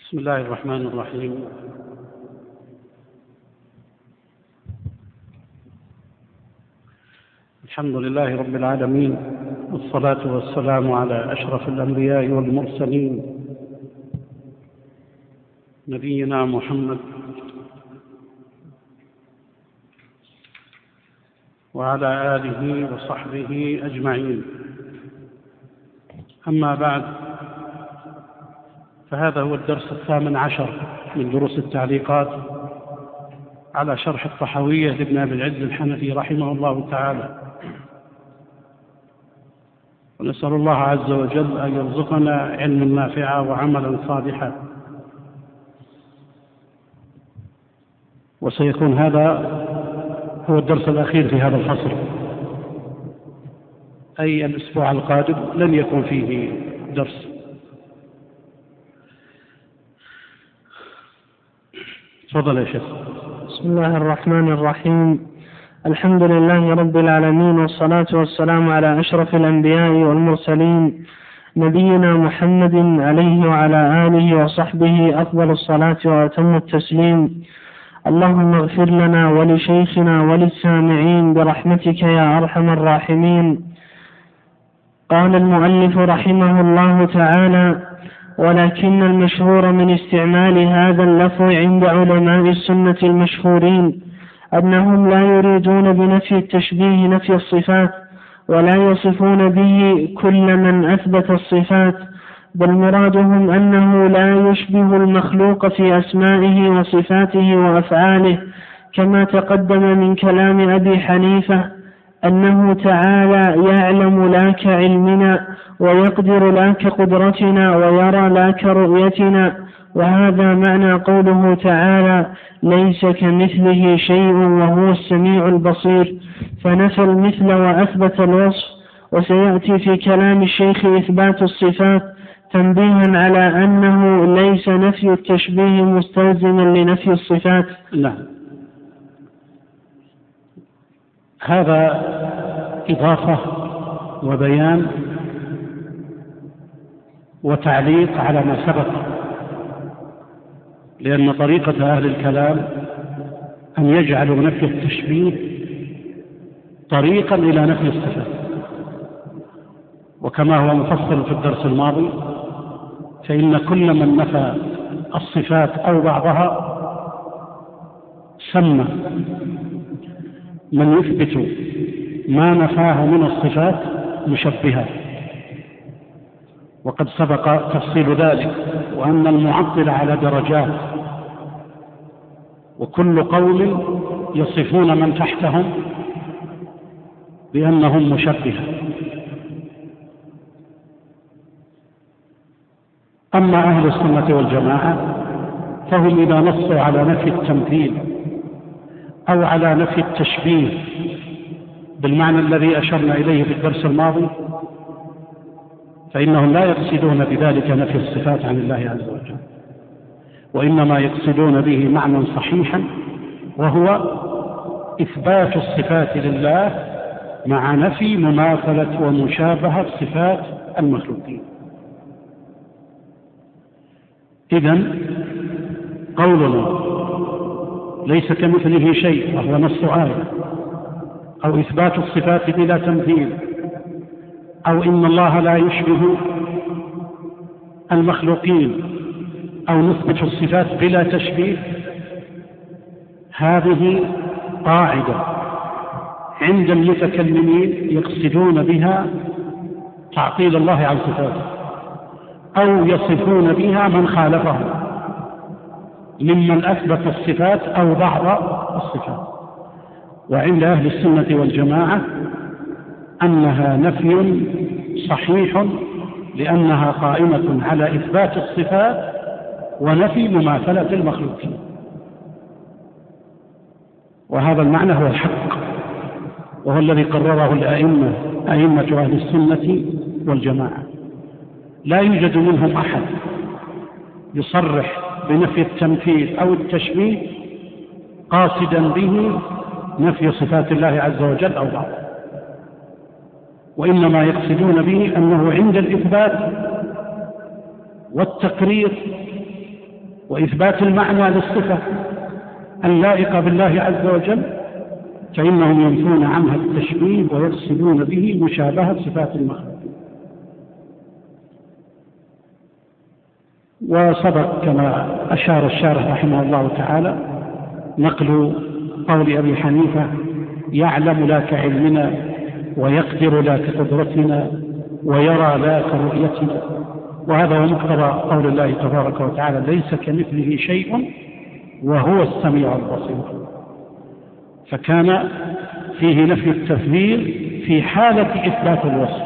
بسم الله الرحمن الرحيم. الحمد لله رب العالمين، والصلاة والسلام على أشرف الأنبياء والمرسلين، نبينا محمد وعلى آله وصحبه أجمعين. أما بعد، فهذا هو الدرس 18 من دروس التعليقات على شرح الطحاوية لابن أبي العز الحنفي رحمه الله تعالى، ونسأل الله عز وجل أن يرزقنا علما نافعا وعملا صالحا. وسيكون هذا هو الدرس الأخير في هذا الفصل، أي الأسبوع القادم لن يكون فيه درس. تفضل يا شيخ. بسم الله الرحمن الرحيم. الحمد لله رب العالمين، والصلاة والسلام على أشرف الأنبياء والمرسلين، نبينا محمد عليه وعلى آله وصحبه أفضل الصلاة وأتم التسليم. اللهم اغفر لنا ولشيخنا وللسامعين برحمتك يا أرحم الراحمين. قال المؤلف رحمه الله تعالى: ولكن المشهور من استعمال هذا اللفظ عند علماء السنة المشهورين أنهم لا يريدون بنفي التشبيه نفي الصفات، ولا يصفون به كل من أثبت الصفات، بل مرادهم أنه لا يشبه المخلوق في أسمائه وصفاته وأفعاله، كما تقدم من كلام أبي حنيفة أنه تعالى يعلم لا كعلمنا، ويقدر لا كقدرتنا، ويرى لا كرؤيتنا. وهذا معنى قوله تعالى: ليس كمثله شيء وهو السميع البصير، فنفى المثل وأثبت الوصف. وسيأتي في كلام الشيخ إثبات الصفات، تنبيها على أنه ليس نفي التشبيه مستلزما لنفي الصفات. نعم، هذا إضافة وبيان وتعليق على ما سبق، لأن طريقة أهل الكلام أن يجعلوا نفي التشبيه طريقا إلى نفي الصفات، وكما هو مفصل في الدرس الماضي، فإن كل من نفى الصفات أو بعضها سمى من يثبت ما نفاه من الصفات مشبها، وقد سبق تفصيل ذلك، وأن المعطل على درجات، وكل قوم يصفون من تحتهم بأنهم مشبهة. أما أهل السنة والجماعة فهم إذا نصوا على نفي التمثيل أو على نفي التشبيه بالمعنى الذي أشرنا إليه في الدرس الماضي، فإنهم لا يقصدون بذلك نفي الصفات عن الله عز وجل، وإنما يقصدون به معنى صحيحا، وهو إثبات الصفات لله مع نفي مماثلة ومشابهة صفات المخلوقين. إذن قولنا ليس كمثله شيء وهو نص آية، أو إثبات الصفات بلا تمثيل، أو إن الله لا يشبه المخلوقين، أو نثبت الصفات بلا تشبيه، هذه قاعدة عند المتكلمين يقصدون بها تعطيل الله عن صفاته، أو يصفون بها من خالفه ممن أثبت الصفات أو بعض الصفات. وعند أهل السنة والجماعة أنها نفي صحيح، لأنها قائمة على إثبات الصفات ونفي مماثلة المخلوقين، وهذا المعنى هو الحق، وهو الذي قرره أئمة أهل السنة والجماعة. لا يوجد منهم أحد يصرح بنفي التمثيل أو التشبيه قاصدا به نفي صفات الله عز وجل أو بعضها، وإنما يقصدون به أنه عند الإثبات والتقرير وإثبات المعنى للصفة اللائقة بالله عز وجل، فإنهم ينفون عنها التشبيه ويقصدون به مشابهة صفات المخلوق. وسبق كما أشار الشارح رحمه الله تعالى نقل قول أبي حنيفة: يعلم لا كعلمنا، ويقدر لا كقدرتنا، ويرى لا كرؤيتنا. وهذا هو مقتضى قول الله تبارك وتعالى: ليس كمثله شيء وهو السميع البصير. فكان فيه نفي التفسير في حالة إثبات الوصف،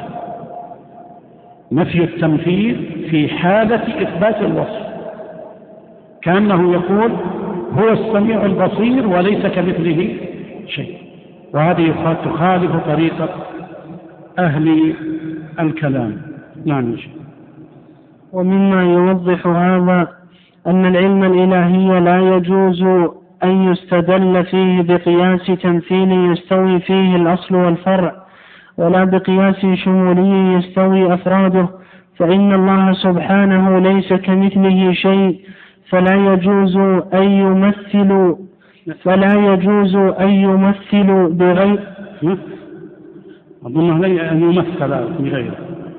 نفي التمثيل في حالة إثبات الوصف، كأنه يقول هو السميع البصير وليس كمثله شيء. وهذه تخالف طريقة أهل الكلام. نعم. ومما يوضح هذا أن العلم الإلهي لا يجوز أن يستدل فيه بقياس تمثيل يستوي فيه الأصل والفرع، ولا بقياس شمولي يستوي أفراده، فإن الله سبحانه ليس كمثله شيء، فلا يجوز أن يمثل بغير أظنه أن يمثل بغيره،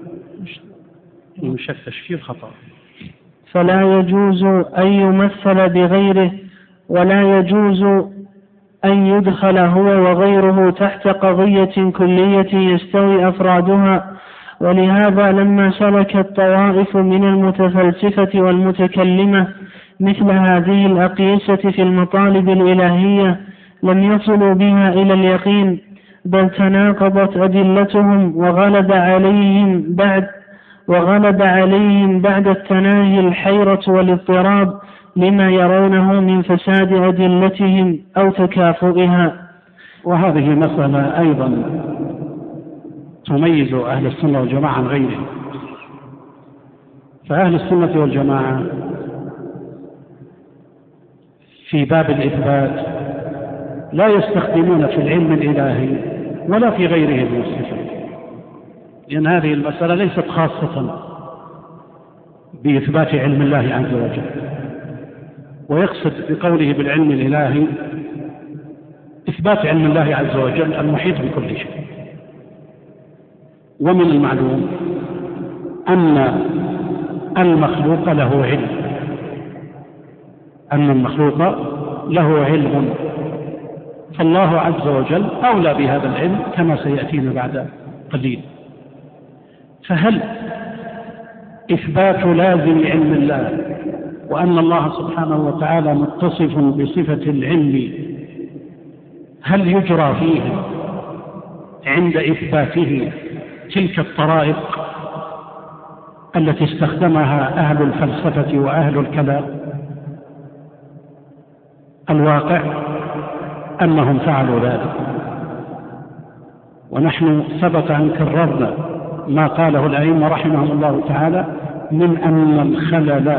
مش التشكيل خطأ. فلا يجوز أن يمثل بغيره، ولا يجوز أن يدخل هو وغيره تحت قضية كلية يستوي أفرادها. ولهذا لما سلك الطوائف من المتفلسفة والمتكلمة مثل هذه الأقيسة في المطالب الإلهية لم يصلوا بها إلى اليقين، بل تناقضت أدلتهم وغلب عليهم بعد التناهي الحيرة والاضطراب لما يرونه من فساد أدلتهم أو تكافؤها. وهذه مسألة أيضا تميز أهل السنة والجماعة عن غيرهم. فأهل السنة والجماعة في باب الإثبات لا يستخدمون في العلم الإلهي ولا في غيره من الصفات، لأن هذه المسألة ليست خاصة بإثبات علم الله عز وجل. ويقصد بقوله بالعلم الإلهي إثبات علم الله عز وجل المحيط بكل شيء. ومن المعلوم أن المخلوق له علم، فالله عز وجل أولى بهذا العلم كما سيأتينا بعد قليل. فهل إثبات لازم علم الله وأن الله سبحانه وتعالى متصف بصفة العلم هل يجرى فيه عند إثباته تلك الطرائق التي استخدمها أهل الفلسفة وأهل الكلام؟ الواقع أنهم فعلوا ذلك، ونحن سبق أن كررنا ما قاله الأئمة رحمهم الله تعالى من أن الخلل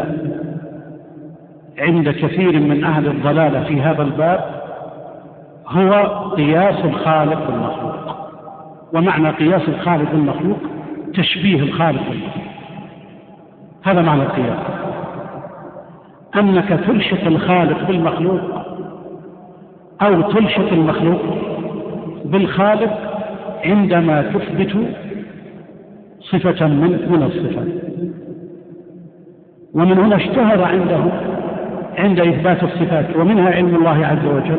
عند كثير من أهل الضلالة في هذا الباب هو قياس الخالق بالمخلوق. ومعنى قياس الخالق بالمخلوق تشبيه الخالق بالمخلوق. هذا معنى القياس، أنك تلشق الخالق بالمخلوق أو تلشق المخلوق بالخالق عندما تثبت صفة من الصفات. ومن هنا اشتهر عندهم عند إثبات الصفات ومنها علم الله عز وجل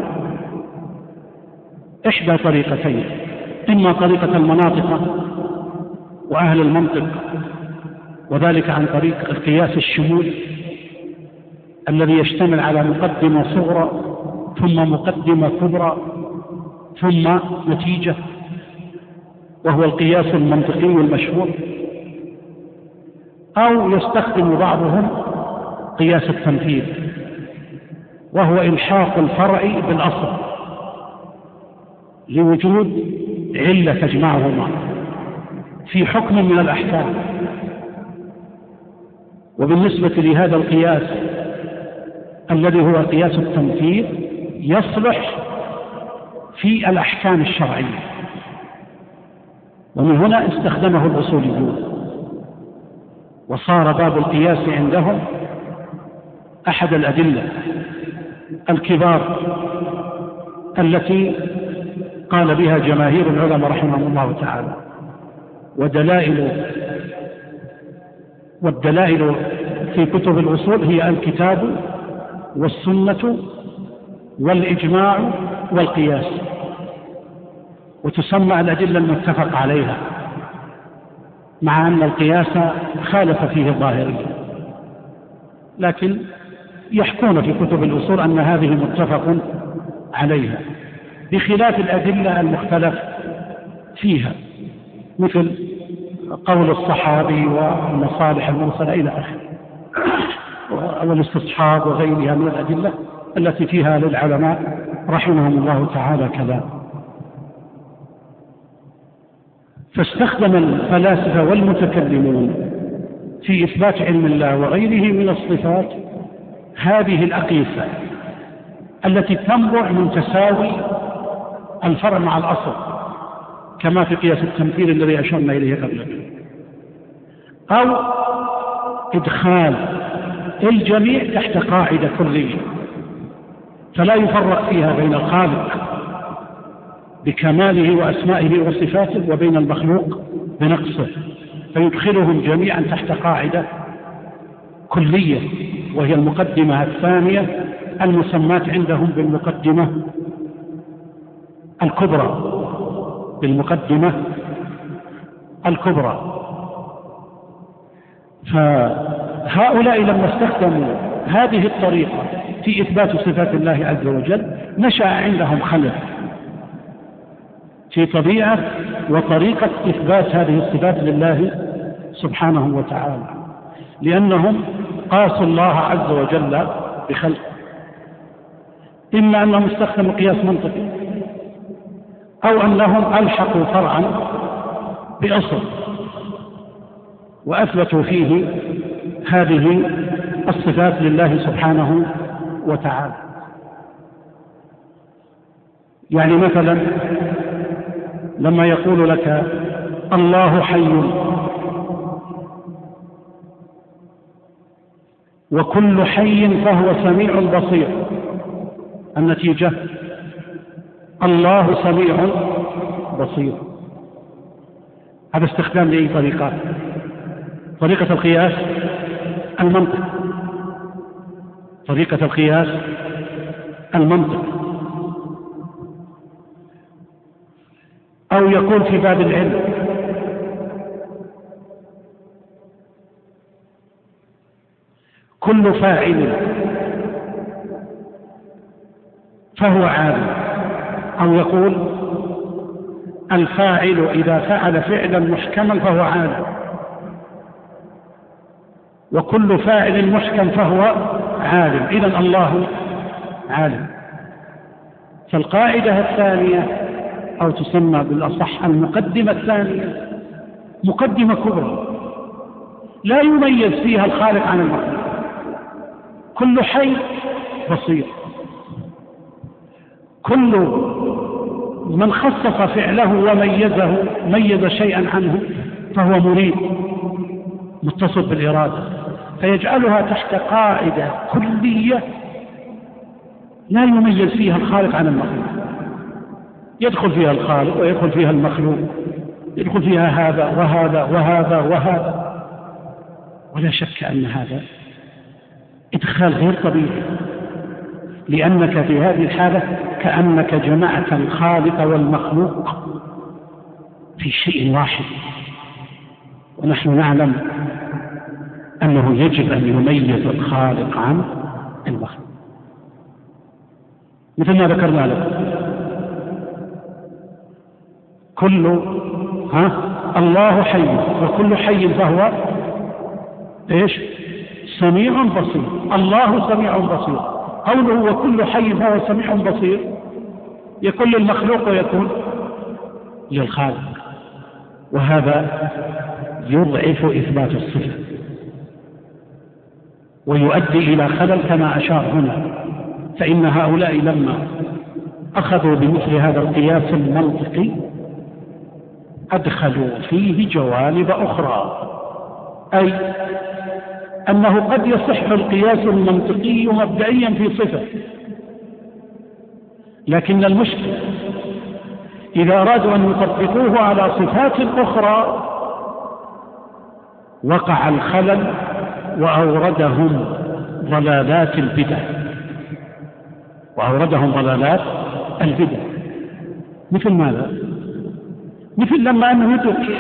إحدى طريقتين: إما طريقة المناطق وأهل المنطق، وذلك عن طريق القياس الشمولي الذي يشتمل على مقدمة صغرى ثم مقدمة كبرى ثم نتيجة، وهو القياس المنطقي المشهور. أو يستخدم بعضهم قياس التمثيل، وهو إلحاق الفرع بالأصل لوجود علة تجمعهما في حكم من الأحكام. وبالنسبة لهذا القياس الذي هو قياس التمثيل يصلح في الأحكام الشرعية، ومن هنا استخدمه الأصوليون، وصار باب القياس عندهم أحد الأدلة الكبار التي قال بها جماهير العلماء رحمهم الله تعالى، والدلائل في كتب الأصول هي الكتاب والسنة والإجماع والقياس، وتسمى الأدلة المتفق عليها، مع أن القياس خالف فيه الظاهرية، لكن يحكون في كتب الأصول أن هذه متفق عليها، بخلاف الأدلة المختلف فيها، مثل قول الصحابي والمصالح المرسلة إلى آخره، والاستصحاب وغيرها من الأدلة التي فيها للعلماء رحمهم الله تعالى كلام. فاستخدم الفلاسفة والمتكلمون في إثبات علم الله وغيره من الصفات هذه الأقيسة التي تنبع من تساوي الفرع مع الأصل، كما في قياس التمثيل الذي أشرنا إليه قبل، أو إدخال الجميع تحت قاعدة كلية فلا يفرق فيها بين الخالق بكماله وأسمائه وصفاته وبين المخلوق بنقصه، فيدخلهم جميعا تحت قاعدة كلية، وهي المقدمة الثانية المسماة عندهم بالمقدمة الكبرى. فهؤلاء لما استخدموا هذه الطريقة في إثبات صفات الله عز وجل نشأ عندهم خلل في طبيعة وطريقة إثبات هذه الصفات لله سبحانه وتعالى، لأنهم قاسوا الله عز وجل بخلقه، إما أنهم استخدموا قياس منطقي، أو أنهم ألحقوا فرعا بأصل وأثبتوا فيه هذه الصفات لله سبحانه وتعالى. يعني مثلا لما يقول لك الله حي وكل حي فهو سميع بصير، النتيجة الله سميع بصير. هذا استخدام لأي طريقة؟ طريقة القياس المنطق، طريقة القياس المنطق. أو يكون في باب العلم كل فاعل فهو عالم، أو يقول الفاعل إذا فعل فعلا محكما فهو عالم، وكل فاعل محكم فهو عالم، إذن الله عالم. فالقاعدة الثانية أو تسمى بالأصح المقدمة الثانية مقدمة كبرى لا يميز فيها الخالق عن المخلوق، كل حي بصير، كل من خصص فعله وميزه ميز شيئا عنه فهو مريد متصل بالإرادة، فيجعلها تحت قاعدة كلية لا يميز فيها الخالق عن المخلوق، يدخل فيها الخالق ويدخل فيها المخلوق، يدخل فيها هذا وهذا وهذا وهذا، ولا شك أن هذا إدخال غير طبيعي، لأنك في هذه الحالة كأنك جمعت الخالق والمخلوق في شيء واحد، ونحن نعلم أنه يجب أن يميز الخالق عن المخلوق، مثل ما ذكرنا لكم الله حي وكل حي فهو ايش؟ سميع بصير. الله سميع بصير، قوله وكل حي فهو سميع بصير يكون للمخلوق ويكون للخالق، وهذا يضعف إثبات الصفة ويؤدي إلى خلل كما أشار هنا. فإن هؤلاء لما أخذوا بمثل هذا القياس المنطقي أدخلوا فيه جوانب أخرى، أي أنه قد يصح القياس المنطقي مبدئيا في صفة، لكن المشكلة إذا أرادوا أن يطبقوه على صفات أخرى وقع الخلل وأوردهم ضلالات البدع، مثل ماذا؟ مثل لما أنه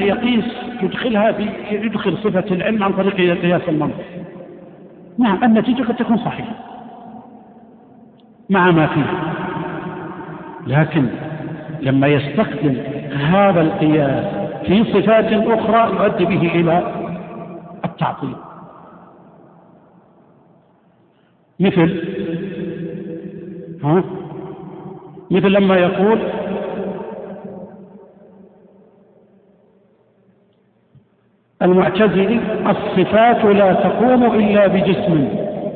يدخل صفة العلم عن طريق قياس المنطق. نعم، النتيجة قد تكون صحيحة مع ما فيه، لكن لما يستخدم هذا القياس في صفات أخرى يؤدي به إلى التعطيل. مثل لما يقول المعتزلي الصفات لا تقوم إلا بجسم.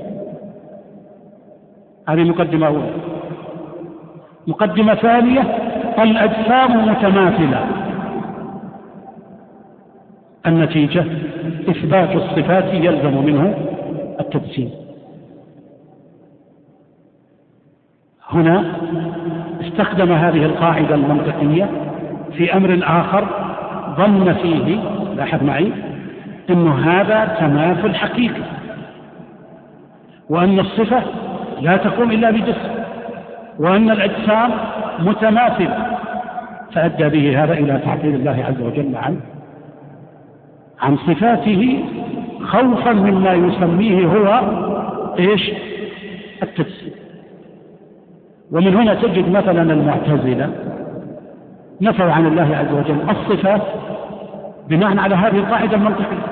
هذه مقدمة أولى. مقدمة ثانية الأجسام متماثلة. النتيجة إثبات الصفات يلزم منه التجسيم. هنا استخدم هذه القاعدة المنطقية في أمر آخر ظن فيه، لاحظ معي، أن هذا تماثل حقيقي، وأن الصفة لا تقوم إلا بجسم، وأن الأجسام متماثلة، فأدى به هذا إلى تعطيل الله عز وجل عن صفاته، خوفا مما يسميه هو التجسيم. ومن هنا تجد مثلا المعتزلة نفوا عن الله عز وجل الصفات بناء على هذه القاعدة المنطقية.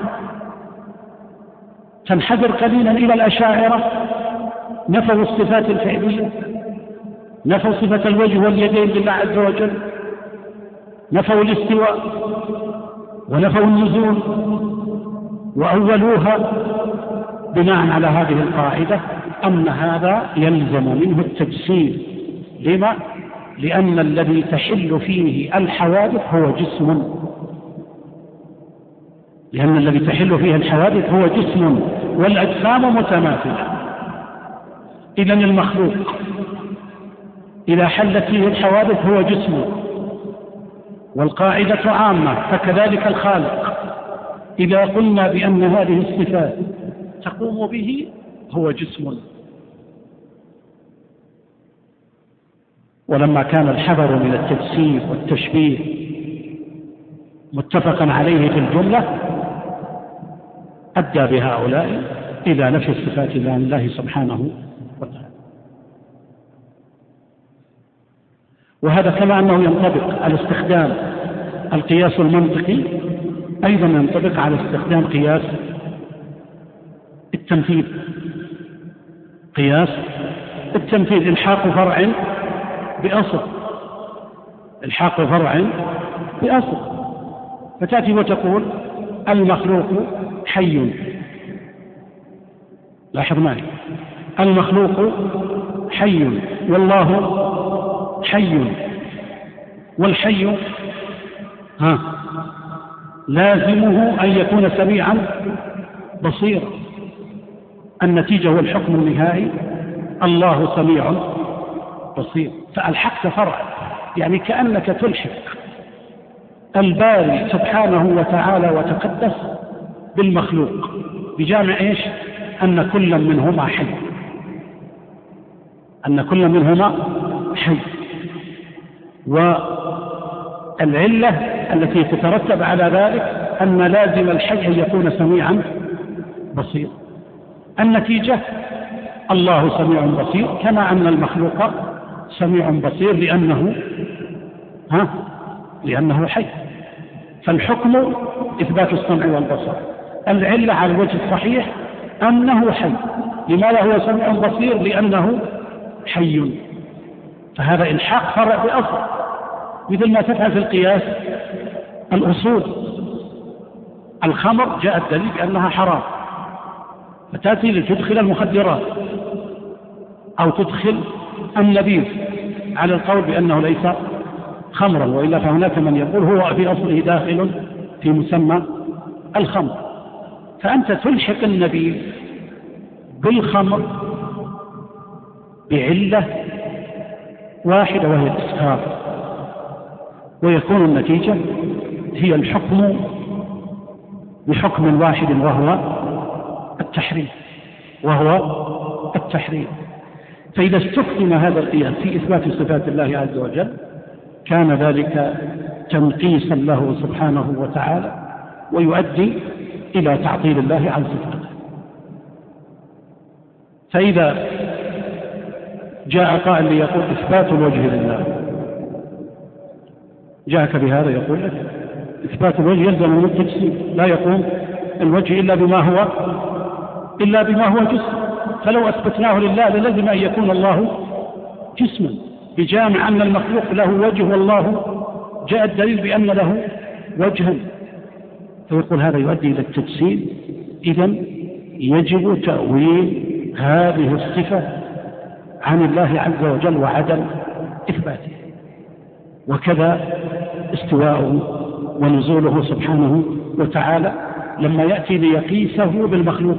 تنحدر قليلا إلى الأشاعرة، نفوا الصفات الفعلية، نفوا صفة الوجه واليدين لله عز وجل، نفوا الاستواء ونفوا النزول، وأولوها بناء على هذه القاعدة أن هذا يلزم منه التجسيم. لما؟ لأن الذي تحل فيه الحوادث هو جسم، والأجسام متماثلة. إذن المخلوق إذا حلت فيه الحوادث هو جسم، والقاعدة عامة، فكذلك الخالق إذا قلنا بأن هذه الصفات تقوم به هو جسم. ولما كان الحذر من التجسيم والتشبيه متفقا عليه في الجملة أدى بهؤلاء إلى نفي الصفات عن الله سبحانه وتعالى. وهذا كما أنه ينطبق على استخدام القياس المنطقي، أيضا ينطبق على استخدام قياس التمثيل. قياس التمثيل إلحاق فرع بأصل، فتأتي وتقول المخلوق حي. لاحظ معي، المخلوق حي والله حي، والحي لازمه أن يكون سميعا بصيرا. النتيجة والحكم النهائي الله سميع بصير. فالحقت فرع، يعني كأنك تلحق الباري سبحانه وتعالى وتقدس بالمخلوق، بجامع أن كل منهما حي. والعلة التي تترتب على ذلك أن لازم الحي أن يكون سميعا بصيرا. النتيجة الله سميع بصير، كما أن المخلوق سميع بصير لأنه حي. فالحكم إثبات السمع والبصر، العلة على الوجه الصحيح أنه حي. لماذا هو سميع بصير؟ لأنه حي. فهذا إلحاق فرع بأصل، مثل ما تفعل في القياس الأصول. الخمر جاء الدليل أنها حرام، فتأتي لتدخل المخدرات أو تدخل النبيذ على القول بأنه ليس خمرا، وإلا فهناك من يقول هو في أصله داخل في مسمى الخمر. فأنت تلحق النبي بالخمر بعلة واحدة وهي الإسكار، ويكون النتيجة هي الحكم بحكم واحد وهو التحريم. فإذا استخدم هذا القياس في إثبات صفات الله عز وجل كان ذلك تنقيصا له سبحانه وتعالى ويؤدي إلى تعطيل الله عن صفاته. فإذا جاء قائل ليقول إثبات الوجه لله، جاءك بهذا يقول لك إثبات الوجه يلزم من التجسيم، لا يقوم الوجه إلا بما هو جسم، فلو أثبتناه لله للزم أن يكون الله جسما بجامع أن المخلوق له وجه والله جاء الدليل بأن له وجها، فيقول هذا يؤدي إلى التجسيم. إذن يجب تأويل هذه الصفة عن الله عز وجل وعدم إثباته. وكذا استواءه ونزوله سبحانه وتعالى لما يأتي ليقيسه بالمخلوق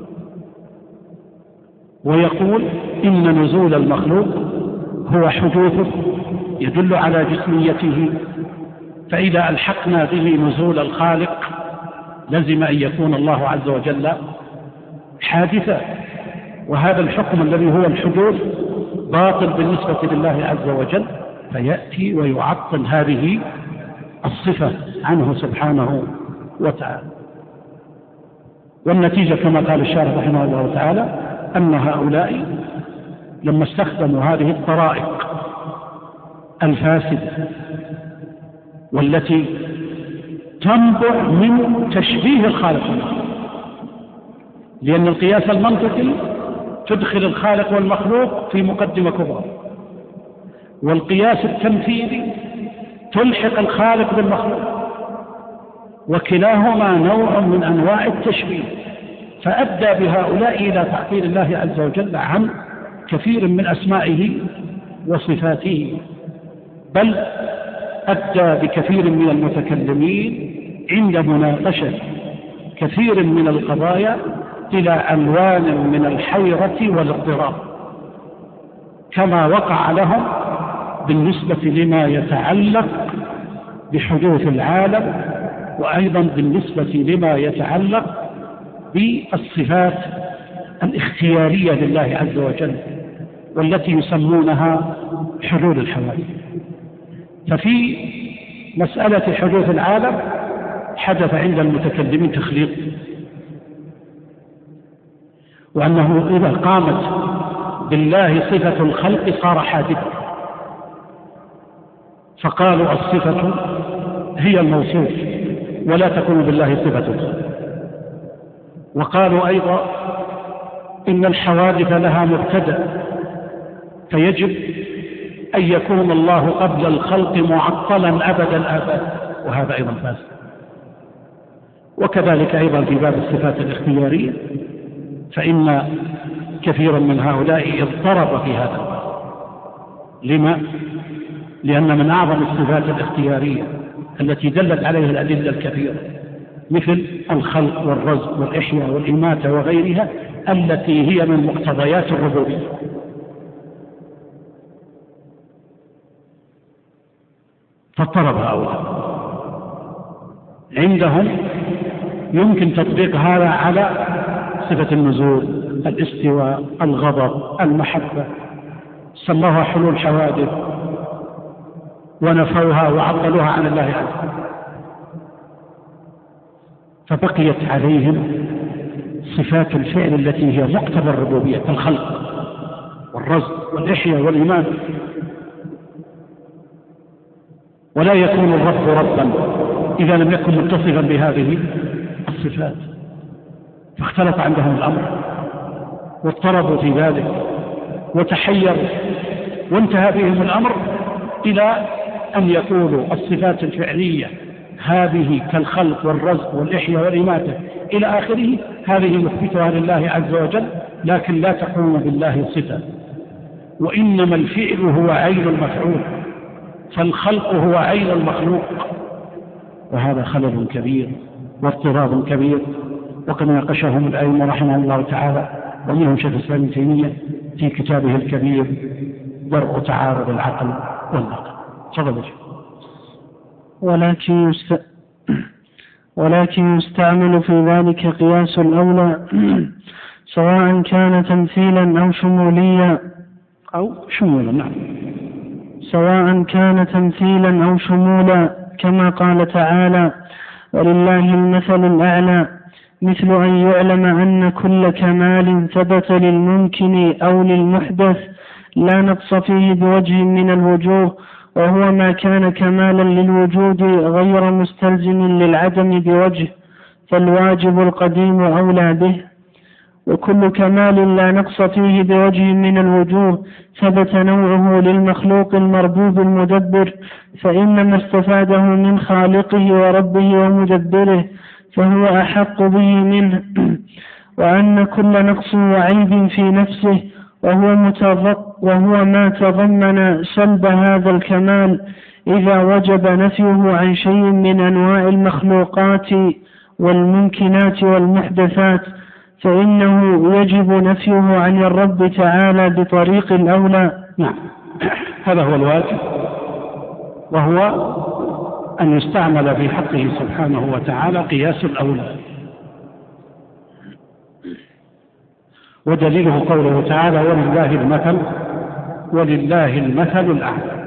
ويقول إن نزول المخلوق هو حدوثه يدل على جسميته، فإذا ألحقنا به نزول الخالق لزم أن يكون الله عز وجل حادثا، وهذا الحكم الذي هو الحدوث باطل بالنسبة لله عز وجل، فيأتي ويعطل هذه الصفة عنه سبحانه وتعالى. والنتيجة كما قال الشارح رحمه الله تعالى أن هؤلاء لما استخدموا هذه الطرائق الفاسدة والتي تنبع من تشبيه الخالق والمخلوق، لأن القياس المنطقي تدخل الخالق والمخلوق في مقدمة كبرى، والقياس التمثيلي تلحق الخالق بالمخلوق، وكلاهما نوع من أنواع التشبيه، فأدى بهؤلاء إلى تعطيل الله عز وجل عن كثير من أسمائه وصفاته، بل أدى بكثير من المتكلمين عند مناقشة كثير من القضايا إلى ألوان من الحيرة والاضطراب، كما وقع لهم بالنسبة لما يتعلق بحدوث العالم، وأيضا بالنسبة لما يتعلق بالصفات الاختيارية لله عز وجل والتي يسمونها حلول الحوادث. ففي مسألة حدوث العالم حدث عند المتكلمين تخليط، وأنه إذا قامت بالله صفة الخلق صار حادثا، فقالوا الصفة هي الموصوف ولا تكون بالله صفة. وقالوا أيضا إن الحوادث لها مبتدأ، فيجب أن يكون الله قبل الخلق معطلا أبد الآباد، وهذا أيضا فاسد. وكذلك أيضا في باب الصفات الاختيارية، فإن كثيرا من هؤلاء اضطرب في هذا الباب. لما؟ لأن من أعظم الصفات الاختيارية التي دلت عليها الأدلة الكثيرة مثل الخلق والرزق والإحياء والإماتة وغيرها التي هي من مقتضيات الربوبية، فاضطرب هؤلاء. عندهم يمكن تطبيق هذا على صفة النزول، الاستواء، الغضب، المحبة، سموها حلول حوادث ونفوها وعطلوها عن الله عز وجل، فبقيت عليهم صفات الفعل التي هي مقتضى الربوبية، الخلق والرزق والإحياء والإيمان، ولا يكون الرب ربا إذا لم يكن متصفا بهذه الصفات، فاختلط عندهم الأمر واضطربوا في ذلك وتحيروا، وانتهى بهم الأمر إلى أن يقولوا الصفات الفعلية هذه كالخلق والرزق والإحياء والإماتة إلى آخره هذه نثبتها لله عز وجل، لكن لا تقوم بالله صفة، وإنما الفعل هو عين المفعول، فالخلق هو عين المخلوق، وهذا خلل كبير واضطراب كبير وقد ناقشهم الأئمة رحمه الله تعالى، ومنهم شيخ الإسلام ابن تيمية في كتابه الكبير درء تعارض العقل والنقل. تفضل. ولكن يستعمل في ذلك قياس الأولى سواء كان تمثيلا أو شموليا نعم، سواء كان تمثيلا أو شمولا، كما قال تعالى: ولله المثل الأعلى، مثل أن يعلم أن كل كمال ثبت للممكن أو للمحدث لا نقص فيه بوجه من الوجوه، وهو ما كان كمالا للوجود غير مستلزم للعدم بوجه، فالواجب القديم أولى به. وكل كمال لا نقص فيه بوجه من الوجوه ثبت نوعه للمخلوق المربوب المدبر، فإنما استفاده من خالقه وربه ومدبره، فهو أحق به منه. وأن كل نقص وعيب في نفسه وهو ما تضمن سلب هذا الكمال إذا وجب نفيه عن شيء من أنواع المخلوقات والممكنات والمحدثات، فإنه يجب نفيه عن الرب تعالى بطريق الأولى. نعم، هذا هو الواجب، وهو أن يستعمل في حقه سبحانه وتعالى قياس الأولى. ودليله قوله تعالى: ولله المثل الأعلى.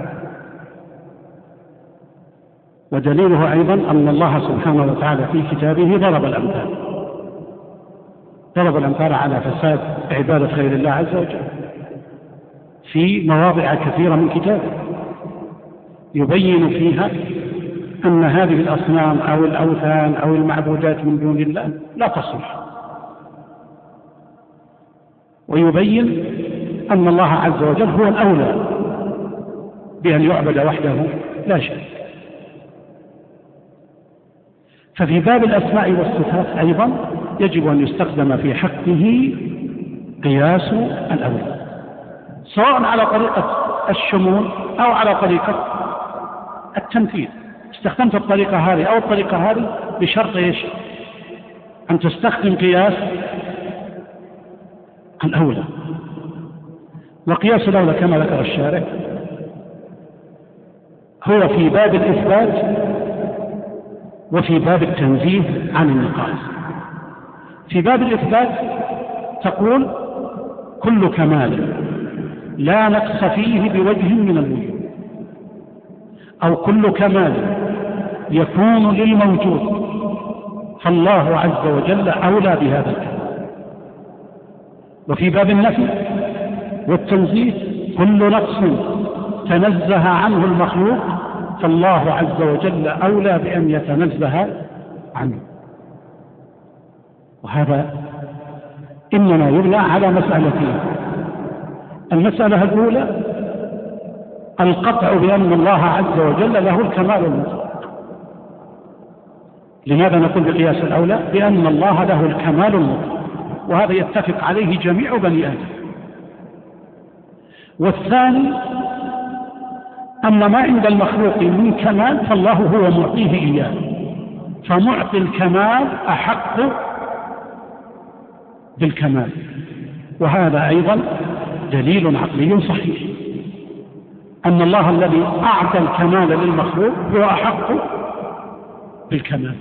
ودليله أيضا أن الله سبحانه وتعالى في كتابه ضرب الأمثال على فساد عبادة غير الله عز وجل في مواضع كثيرة من كتابه، يبين فيها أن هذه الأصنام أو الأوثان أو المعبودات من دون الله لا تصلح، ويبين أن الله عز وجل هو الأولى بأن يعبد وحده لا شريك. ففي باب الأسماء والصفات أيضا يجب أن يستخدم في حقه قياس الأولى، سواء على طريقة الشمول أو على طريقة التمثيل. استخدمت الطريقة هذه أو الطريقة هذه بشرط إيش؟ أن تستخدم قياس الأولى. وقياس الأولى كما ذكر الشارع هو في باب الإثبات وفي باب التنزيه عن النقائص. في باب الإثبات تقول: كل كمال لا نقص فيه بوجه من الوجوه، أو كل كمال يكون للموجود، فالله عز وجل أولى بهذا الكمال. وفي باب النفي والتنزيه: كل نقص تنزه عنه المخلوق، فالله عز وجل أولى بأن يتنزه عنه. وهذا إنما يبنى على مسألتين: المسألة الأولى القطع بأن الله عز وجل له الكمال المطلق. لماذا نقول بقياس الأولى؟ بأن الله له الكمال المطلق، وهذا يتفق عليه جميع بني آدم. والثاني أن ما عند المخلوق من كمال فالله هو معطيه إياه، فمعطي الكمال أحق بالكمال. وهذا أيضا دليل عقلي صحيح أن الله الذي أعطى الكمال للمخلوق هو أحق بالكمال.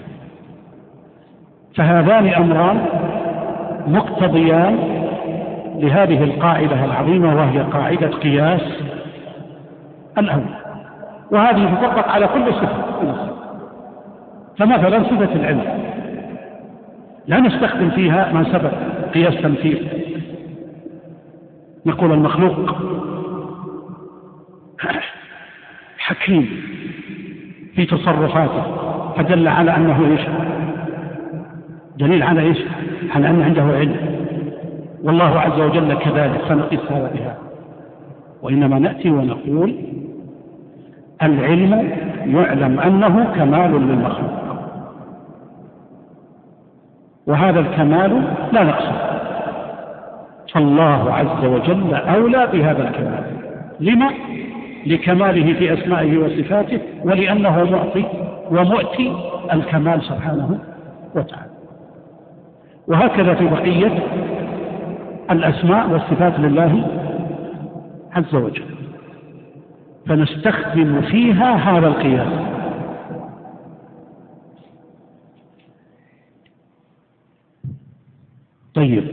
فهذان أمران مقتضيان لهذه القاعدة العظيمة، وهي قاعدة قياس الأولى، وهذه تطبق على كل صفة. فمثلا صفة العلم لا نستخدم فيها ما سبق قياس تمثيل، نقول المخلوق حكيم في تصرفاته، فدل على أنه إيش؟ دليل على إيش؟ على أن عنده علم، والله عز وجل كذلك، فنقيس هذا بها. وإنما نأتي ونقول العلم يعلم أنه كمال للمخلوق، وهذا الكمال لا نقصه، فالله عز وجل أولى بهذا الكمال. لما؟ لكماله في أسمائه وصفاته، ولأنه معطي ومؤتي الكمال سبحانه وتعالى. وهكذا في بقية الأسماء والصفات لله عز وجل، فنستخدم فيها هذا القياس. طيب،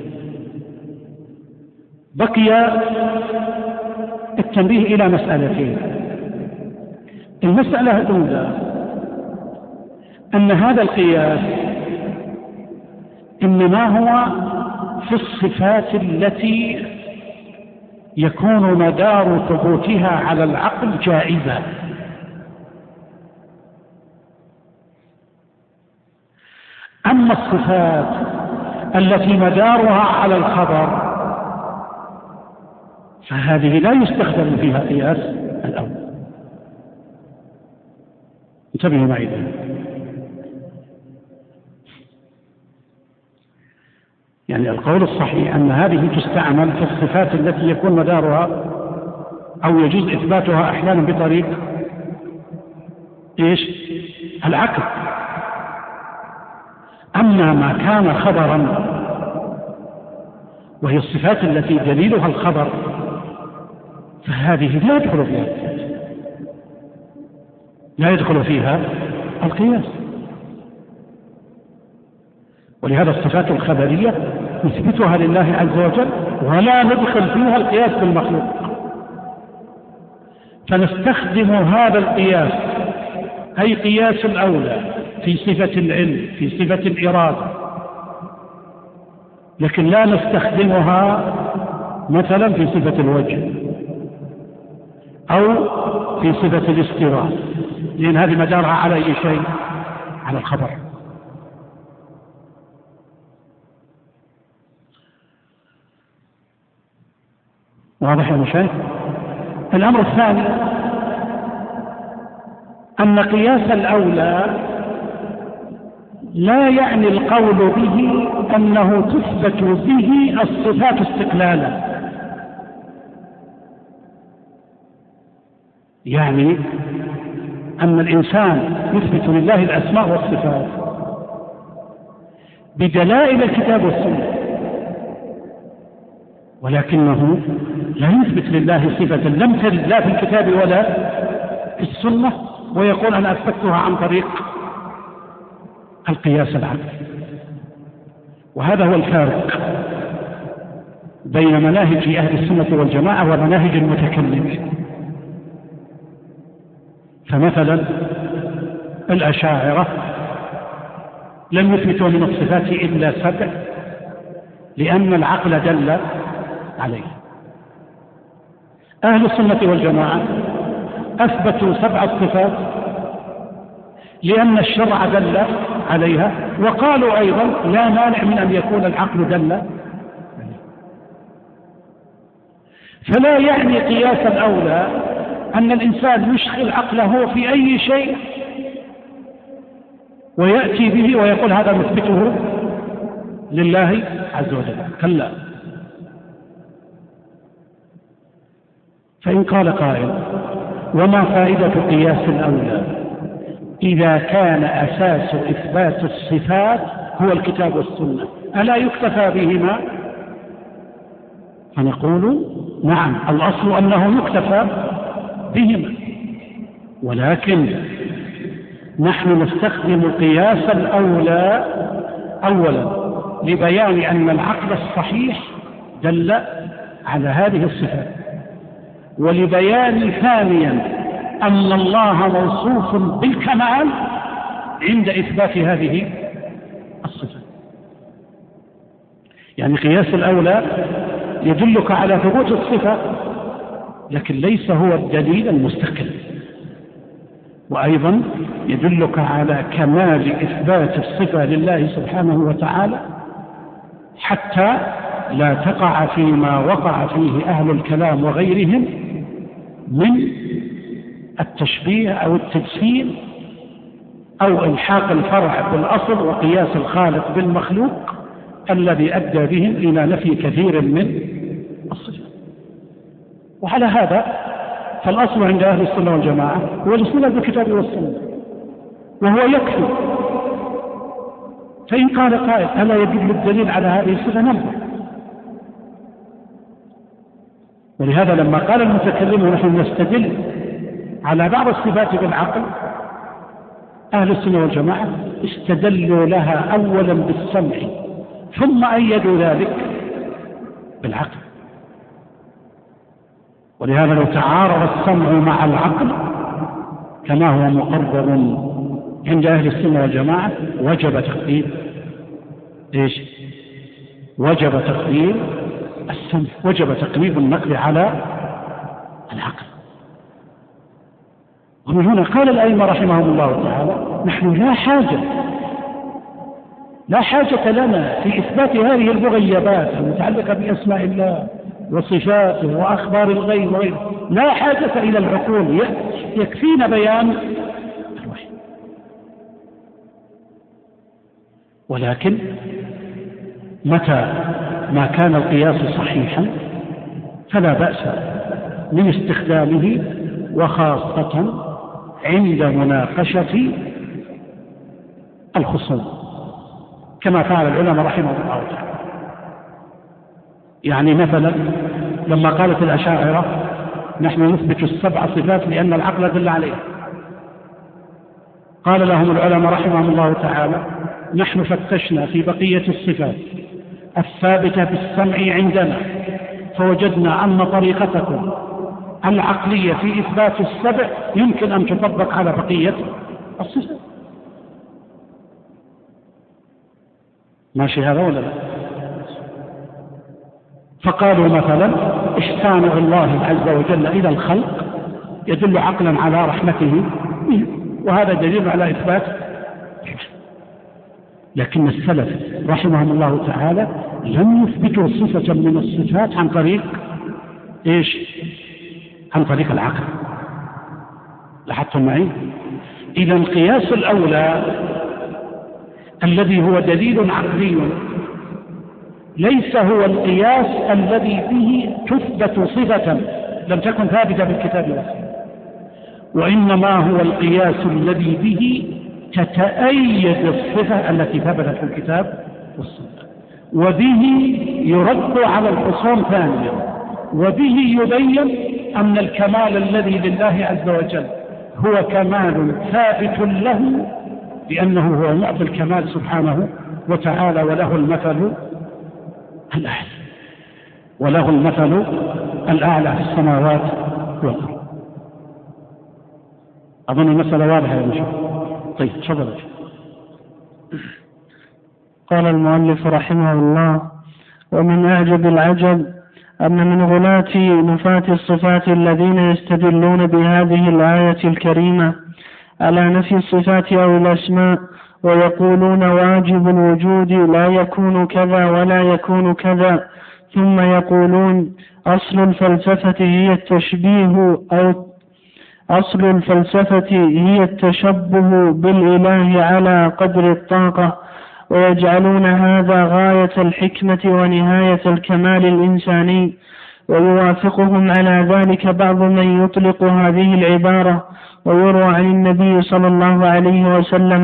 بقي التنبيه إلى مسألتين. المسألة الأولى أن هذا القياس إنما هو في الصفات التي يكون مدار ثبوتها على العقل جائزة، أما الصفات التي مدارها على الخبر فهذه لا يستخدم فيها قياس الأول. انتبهوا معي ذلك. يعني القول الصحيح أن هذه تستعمل في الصفات التي يكون مدارها أو يجوز إثباتها أحيانا بطريق العقل. أما ما كان خبرا وهي الصفات التي دليلها الخبر فهذه لا يدخل فيها القياس. ولهذا الصفات الخبرية نثبتها لله عز وجل ولا ندخل فيها القياس بالمخلوق، فنستخدم هذا القياس أي قياس الأولى في صفة العلم، في صفة الإرادة، لكن لا نستخدمها مثلا في صفة الوجه أو في صفة الاستواء، لأن هذه مدارها على أي شيء؟ على الخبر. واضح يا مشايخ؟ الأمر الثاني أن قياس الأولى لا يعني القول به أنه تثبت به الصفات استقلالا، يعني أن الإنسان يثبت لله الأسماء والصفات بدلائل الكتاب والسنة، ولكنه لا يثبت لله صفة لم ترد لا في الكتاب ولا في السنة ويقول أنا أثبتها عن طريق القياس العقلي. وهذا هو الفارق بين مناهج أهل السنة والجماعة ومناهج المتكلمين. فمثلا الأشاعرة لم يثبتوا من الصفات إلا 7 لأن العقل دل عليه. أهل السنة والجماعة أثبتوا 7 صفات لأن الشرع دل عليها، وقالوا أيضا لا مانع من أن يكون العقل دل عليه. فلا يعني قياس الأولى أن الإنسان يشغل عقله في أي شيء ويأتي به ويقول هذا مثبته لله عز وجل، كلا. فإن قال قائل وما فائدة قياس الأولى إذا كان أساس إثبات الصفات هو الكتاب والسنة، ألا يكتفى بهما؟ فنقول نعم، الأصل أنه يكتفى بهما، ولكن نحن نستخدم القياس الأولى أولا لبيان أن العقل الصحيح دل على هذه الصفات، ولبيان ثانيا أن الله موصوف بالكمال عند إثبات هذه الصفات. يعني قياس الأولى يدلك على ثبوت الصفة لكن ليس هو الدليل المستقل، وأيضا يدلك على كمال إثبات الصفة لله سبحانه وتعالى حتى لا تقع فيما وقع فيه أهل الكلام وغيرهم من التشبيه أو التجسيم أو إلحاق الفرع بالأصل وقياس الخالق بالمخلوق الذي أدى بهم إلى نفي كثير من الصفات. وعلى هذا فالأصل عند أهل السنة والجماعة هو الاستدلال بالكتاب والسنة، وهو يكفي فإن قال قائل ألا يدل الدليل على هذه الصفة؟ ننظر. ولهذا لما قال المتكلم نحن نستدل على بعض الصفات بالعقل، أهل السنة والجماعة استدلوا لها أولا بالسمع ثم أيدوا ذلك بالعقل. ولهذا لو تعارض السمع مع العقل كما هو مقرر عند أهل السنة والجماعة وجب تقديم وجب تقديم السمع، وجب تقريب النقل على العقل. ومن هنا قال الأئمة رحمهم الله تعالى نحن لا حاجة لنا في إثبات هذه المغيبات المتعلقة بأسماء الله وصفاته وأخبار الغيب وغيره، لا حاجة إلى العقول، يكفينا بيان الوحي. ولكن متى ما كان القياس صحيحا فلا بأس من استخدامه، وخاصة عند مناقشة الخصوم كما فعل العلماء رحمهم الله تعالى. يعني مثلا لما قالت الأشاعرة نحن نثبت السبع صفات لأن العقل دل عليها، قال لهم العلماء رحمهم الله تعالى نحن فتشنا في بقية الصفات الثابتة بالسمع عندنا فوجدنا أن طريقتكم العقلية في إثبات السبع يمكن أن تطبق على بقية الصفات. ماشي هذا ولا لا؟ فقالوا مثلا إحسان الله عز وجل إلى الخلق يدل عقلا على رحمته، وهذا دليل على إثبات. لكن السلف رحمهم الله تعالى لم يثبتوا صفة من الصفات عن طريق عن طريق العقل. لاحظتم معي؟ إذا القياس الأولى الذي هو دليل عقلي ليس هو القياس الذي به تثبت صفة لم تكن ثابتة بالكتاب والسنة، وإنما هو القياس الذي به تتأيد الصفة التي ثبتت في الكتاب والسنة، وبه يرد على الخصوم ثانيا، وبه يبين أن الكمال الذي لله عز وجل هو كمال ثابت له لأنه هو معطي الكمال سبحانه وتعالى، وله المثل الأعلى، وله المثل الأعلى في السماوات والأرض. أظن المسألة واضحة يا مشايخ. طيب تفضل. قال المؤلف رحمه الله: ومن أعجب العجب أن من غلاة نفاة الصفات الذين يستدلون بهذه الآية الكريمة على نفي الصفات أو الأسماء ويقولون واجب الوجود لا يكون كذا ولا يكون كذا، ثم يقولون أصل الفلسفة هي التشبيه أو أصل الفلسفة هي التشبه بالإله على قدر الطاقة، ويجعلون هذا غاية الحكمة ونهاية الكمال الإنساني. ويوافقهم على ذلك بعض من يطلق هذه العبارة، ويروى عن النبي صلى الله عليه وسلم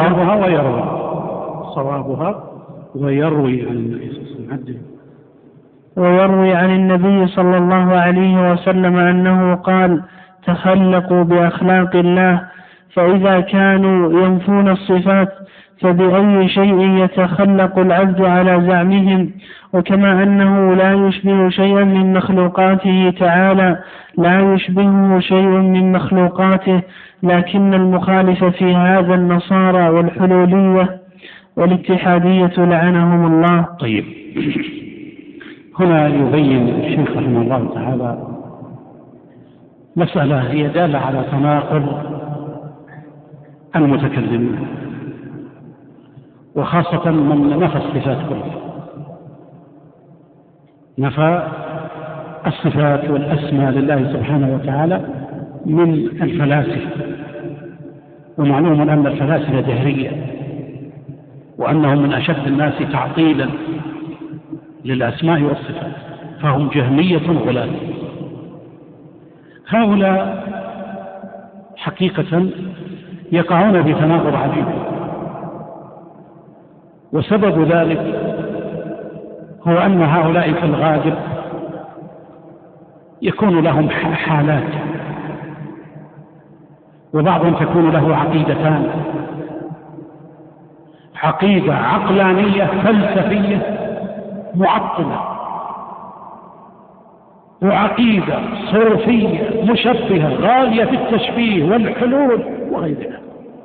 ويروي عن النبي صلى الله عليه وسلم أنه قال: تخلقوا بأخلاق الله. فإذا كانوا ينفون الصفات فبأي شيء يتخلق العبد على زعمهم؟ وكما أنه لا يشبه شيئا من مخلوقاته تعالى لا يشبهه شيء من مخلوقاته، لكن المخالف في هذا النصارى والحلولية والاتحادية لعنهم الله. طيب، هنا يبين الشيخ رحمه الله تعالى مسألة هي دالة على تناقض المتكلمين، وخاصة من نفى الصفات كلها، نفى الصفات والأسماء لله سبحانه وتعالى من الفلاسفة. ومعلوم أن الفلاسفة دهرية، وأنهم من أشد الناس تعطيلا للأسماء والصفات، فهم جهمية غلاة. هؤلاء حقيقة يقعون في تناقض عجيب. وسبب ذلك هو أن هؤلاء في الغالب يكون لهم حالات، وبعضهم تكون له عقيدتان: عقيدة عقلانية فلسفية معطلة، وعقيدة صوفية مشبهة غالية في التشبيه والحلول وغيرها.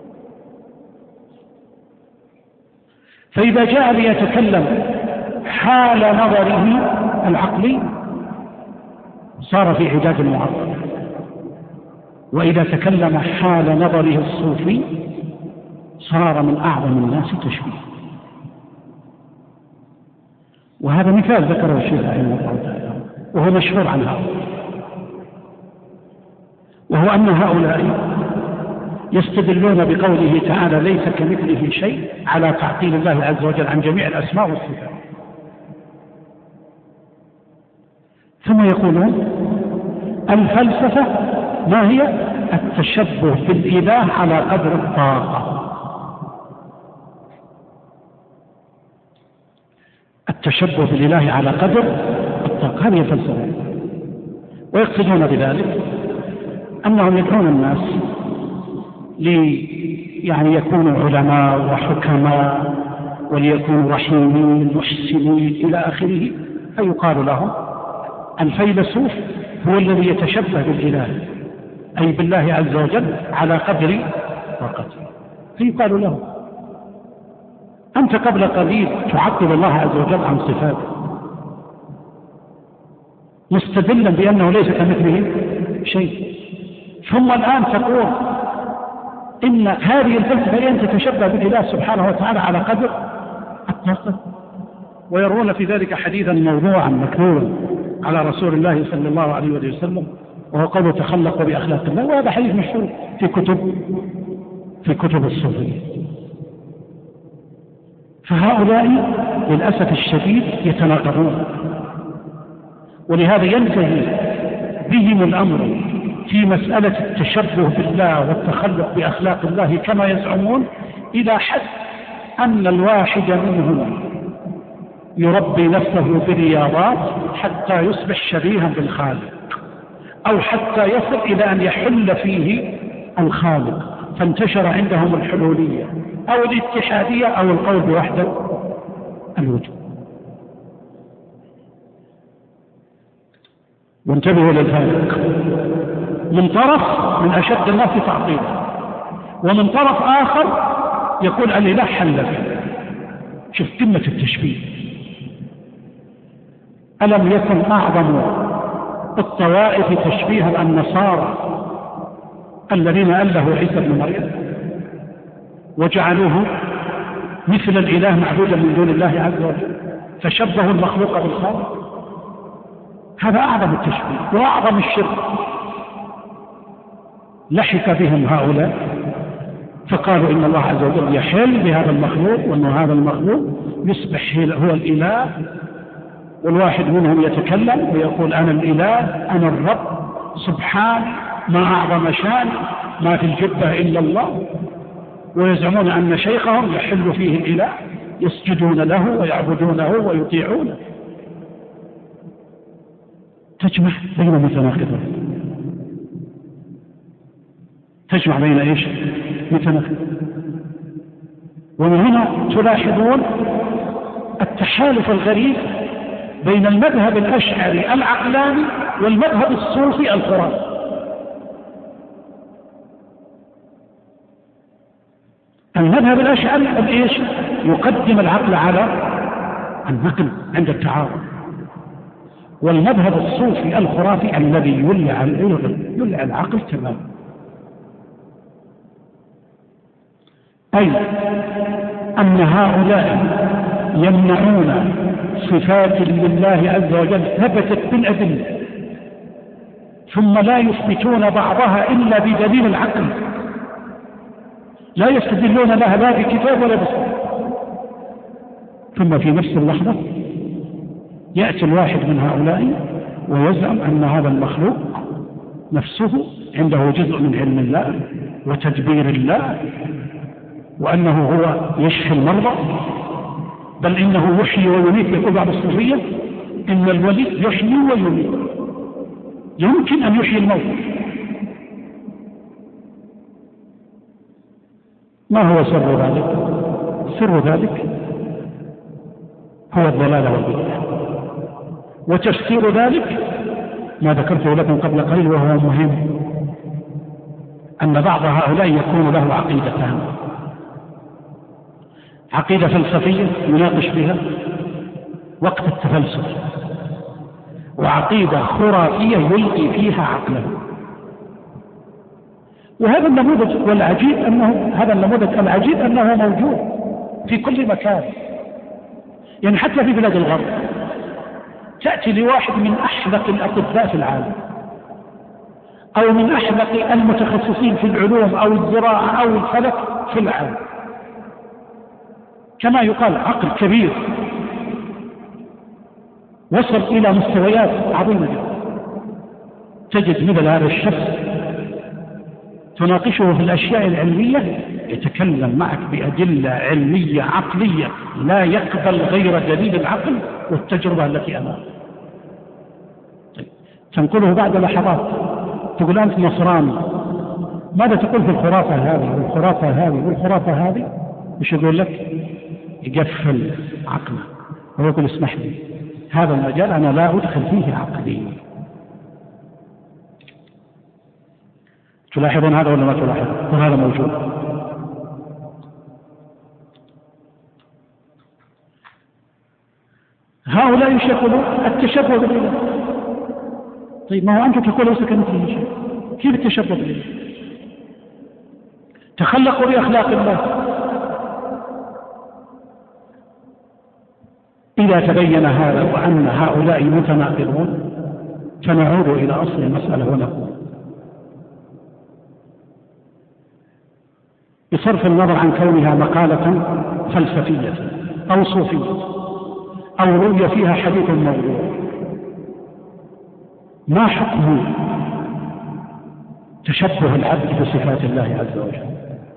فإذا جاء ليتكلم حال نظره العقلي صار في عداد المعطل، وإذا تكلم حال نظره الصوفي صار من أعظم الناس تشبيه. وهذا مثال ذكره الشيخ رحمه الله تعالى، وهو مشهور عن هؤلاء، وهو أن هؤلاء يستدلون بقوله تعالى: ليس كمثله شيء، على تعطيل الله عز وجل عن جميع الأسماء والصفات. ثم يقولون: الفلسفة ما هي؟ التشبه بالإله على قدر الطاقة. التشبه بالإله على قدر الطاقة، هذه الفلسفة. ويقصدون بذلك أنهم يدعون الناس يعني يكونوا علماء وحكماء، وليكونوا رحيمين محسنين إلى آخره، فيقال لهم: الفيلسوف هو الذي يتشبه بالإله، أي بالله عز وجل على قدر طاقته. فيقال له: أنت قبل قليل تعطل الله عز وجل عن صفاته، مستدلا بأنه ليس كمثله شيء، ثم الآن تقول إن هذه الفلسفة أن تتشبه بالإله سبحانه وتعالى على قدر الطاقة. ويرون في ذلك حديثا موضوعا مكذوبا على رسول الله صلى الله عليه وسلم، وهو قوله: تخلق بأخلاق الله. وهذا حديث مشهور في كتب الصوفية. فهؤلاء للأسف الشديد يتناقضون، ولهذا ينتهي بهم الأمر في مسألة التشبه بالله والتخلق بأخلاق الله كما يزعمون، إلى حد أن الواحد منهم يربي نفسه برياضات حتى يصبح شبيها بالخالق، أو حتى يصل إلى أن يحل فيه الخالق، فانتشر عندهم الحلولية أو الاتحادية أو القول بوحدة الوجود. وانتبهوا للفارق، من طرف من أشد الناس تعطيلا، ومن طرف آخر يقول الإله حل فيه. شوف قمة التشبيه. ألم يكن أعظم الطوائف تشبيها النصارى الذين أله عيسى بن مريم وجعلوه مثل الإله معبودا من دون الله عز وجل، فشبهوا المخلوق بالخالق؟ هذا أعظم التشبيه وأعظم الشرك. لحق بهم هؤلاء فقالوا إن الله عز وجل يحل بهذا المخلوق، وأن هذا المخلوق يصبح هو الإله، والواحد منهم يتكلم ويقول: أنا الإله، أنا الرب، سبحان ما أعظم شان، ما في الجبة إلا الله. ويزعمون أن شيخهم يحل فيه الإله، يسجدون له ويعبدونه ويطيعونه. تجمع بين متناقضين، تجمع بين ايش؟ متناقض. ومن هنا تلاحظون التحالف الغريب بين المذهب الأشعري العقلاني والمذهب الصوفي الخرافي. المذهب الأشعري ايش؟ يقدم العقل على النقل عند التعارض، والمذهب الصوفي الخرافي الذي يلعى العقل تماما. أي أن هؤلاء يمنعون صفات لله عز وجل ثبتت بالأدلة، ثم لا يثبتون بعضها إلا بدليل العقل، لا يستدلون لها لا بكتاب ولا بسنة. ثم في نفس اللحظة يأتي الواحد من هؤلاء ويزعم أن هذا المخلوق نفسه عنده جزء من علم الله وتدبير الله، وأنه هو يشفي المرضى بل إنه يحيي ويميت. يقول بعض الصوفية إن الولي يحيي ويميت، يمكن أن يحيي الموت. ما هو سر ذلك؟ سر ذلك هو الضلال والبدع، وتفسير ذلك ما ذكرته لكم قبل قليل وهو مهم، أن بعض هؤلاء يكون له عقيدتان: عقيدة فلسفية يناقش بها وقت التفلسف، وعقيدة خرافية يلقي فيها عقله. وهذا النموذج والعجيب أنه هذا النموذج العجيب أنه موجود في كل مكان، يعني حتى في بلاد الغرب تأتي لواحد من أحذق الأطباء في العالم أو من أحذق المتخصصين في العلوم أو الزراعة أو الفلك في العالم، كما يقال عقل كبير وصل إلى مستويات عظيمة جدا، تجد مثل هذا الشخص تناقشه في الأشياء العلمية يتكلم معك بأدلة علمية عقلية لا يقبل غير دليل العقل والتجربة التي أمامه. تنقله بعد لحظات تقول أنت نصراني، ماذا تقول في الخرافة هذه والخرافة هذه والخرافة هذه؟ مش يقول لك؟ يقفل عقله ويقول اسمح لي، هذا المجال أنا لا أدخل فيه عقلي. تلاحظون هذا ولا ما تلاحظون؟ وهذا موجود. هؤلاء يشكلون التشبه بالله. طيب ما هو أنت تقول ليس كمثله شيء، كيف التشبه بالله؟ تخلقوا بأخلاق الله. إذا تبين هذا وأن هؤلاء متناقضون فنعود إلى أصل المسألة ونقول بصرف النظر عن كونها مقالة فلسفية أو صوفية أو رؤية فيها حديث موضوع، ما حكم تشبه العبد بصفات الله عز وجل؟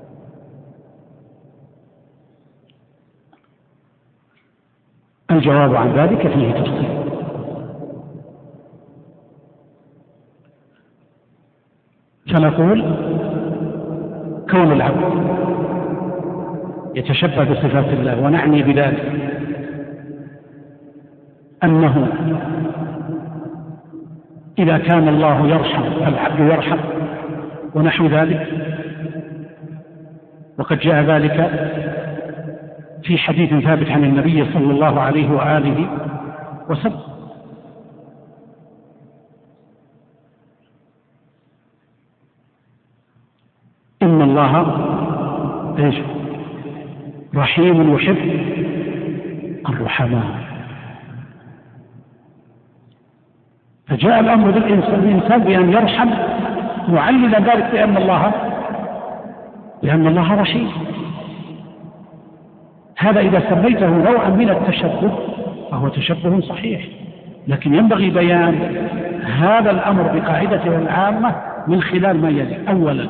الجواب عن ذلك فيه تفصيل. فنقول كون العبد يتشبه بصفات الله، ونعني بذلك أنه إذا كان الله يرحم فالعبد يرحم ونحو ذلك، وقد جاء ذلك في حديث ثابت عن النبي صلى الله عليه وآله وسلم. إن الله رحيم يحب الرحماء. فجاء الأمر بالإنسان بأن يرحم معللا ذلك بأن الله رحيم. هذا إذا سميته نوعا من التشبه فهو تشبه صحيح، لكن ينبغي بيان هذا الأمر بقاعدته العامة من خلال ما يلي. أولا،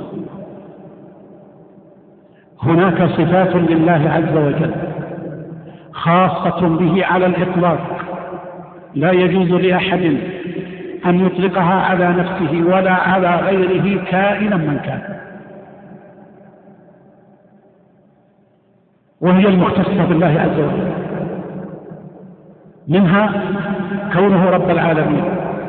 هناك صفات لله عز وجل خاصة به على الإطلاق لا يجوز لأحد أن يطلقها على نفسه ولا على غيره كائنا من كان، وهي المختصة بالله عز وجل. منها كونه رب العالمين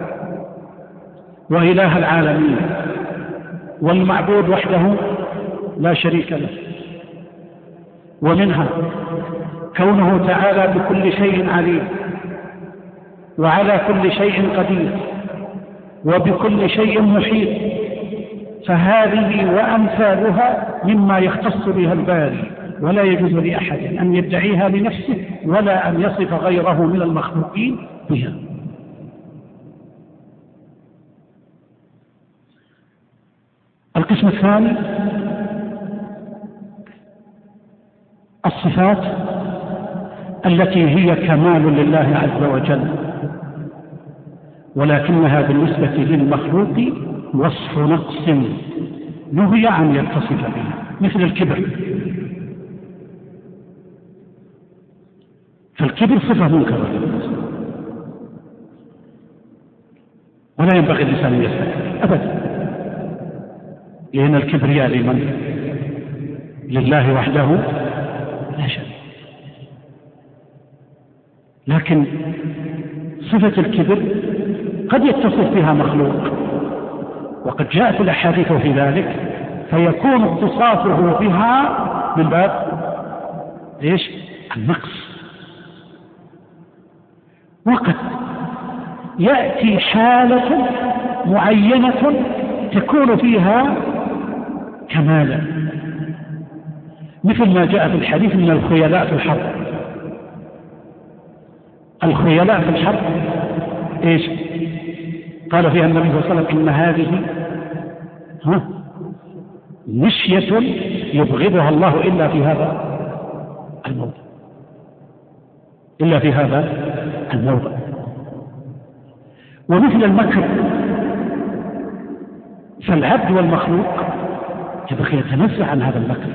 وإله العالمين والمعبود وحده لا شريك له، ومنها كونه تعالى بكل شيء عليم وعلى كل شيء قدير وبكل شيء محيط. فهذه وأمثالها مما يختص بها الباري، ولا يجوز لأحد أن يدعيها لنفسه ولا أن يصف غيره من المخلوقين بها. القسم الثاني الصفات التي هي كمال لله عز وجل، ولكنها بالنسبة للمخلوق وصف نقص نهي عن يتصف به، مثل الكبر. فالكبر صفة منكرة ولا ينبغي الإنسان أن يستكبر أبدا، لأن الكبرياء لمن؟ لله وحده لا شريك. لكن صفة الكبر قد يتصف بها مخلوق، وقد جاءت الأحاديث في ذلك، فيكون اتصافه بها من باب ايش؟ النقص. وقد يأتي حالة معينة تكون فيها كمالا، مثل ما جاء في الحديث من الخيلاء في الحرب. الخيلاء في الحرب ايش؟ قال فيها النبي صلى الله عليه وسلم: إن هذه نشية يبغضها الله إلا في هذا الموضع، إلا في هذا الموضع. ومثل المكر، فالعبد والمخلوق يبغي يتنزع عن هذا المكر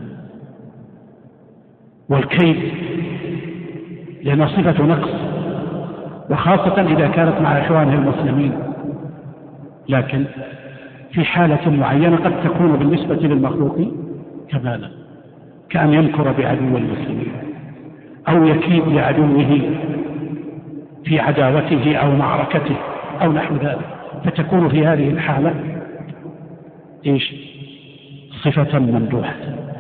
والكيد، لأنها صفة نقص، وخاصة إذا كانت مع إخوانه المسلمين. لكن في حالة معينة قد تكون بالنسبة للمخلوق كمالا، كأن يمكر بعدو المسلمين أو يكيد لعدوه في عداوته أو معركته أو نحو ذلك، فتكون في هذه الحالة إيش؟ صفة ممدوحة.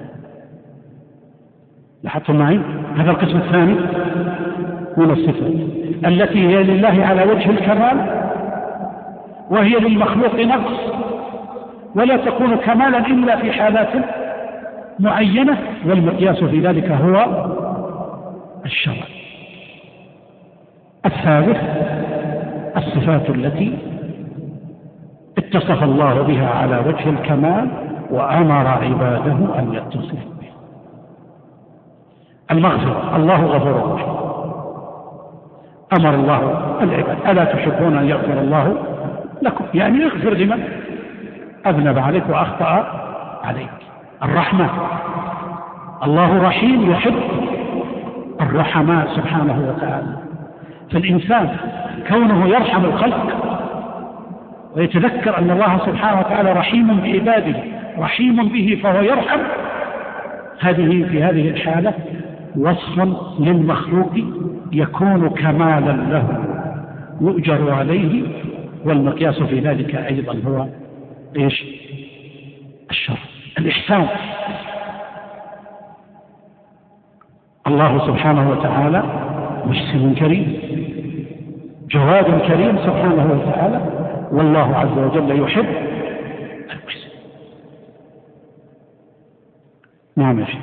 لاحظتم معي؟ هذا القسم الثاني من الصفات التي هي لله على وجه الكمال، وهي للمخلوق نقص، ولا تكون كمالا إلا في حالات معينة، والمقياس في ذلك هو الشرع. الثالث الصفات التي اتصف الله بها على وجه الكمال وأمر عباده أن يتصفوا بها. المغفرة، الله غفور رحيم، أمر الله العباد: ألا تحبون أن يغفر الله لكم؟ يعني يغفر لمن أذنب عليك وأخطأ عليك. الرحمة، الله رحيم يحب الرحماء سبحانه وتعالى. فالإنسان كونه يرحم الخلق ويتذكر أن الله سبحانه وتعالى رحيم بعباده رحيم به فهو يرحم، هذه في هذه الحالة وصف للمخلوق يكون كمالا له يؤجر عليه، والمقياس في ذلك أيضا هو إيش؟ الشر. الإحسان، الله سبحانه وتعالى محسن كريم جواد كريم سبحانه وتعالى، والله عز وجل يحب المحسن. نعم يا شيخ.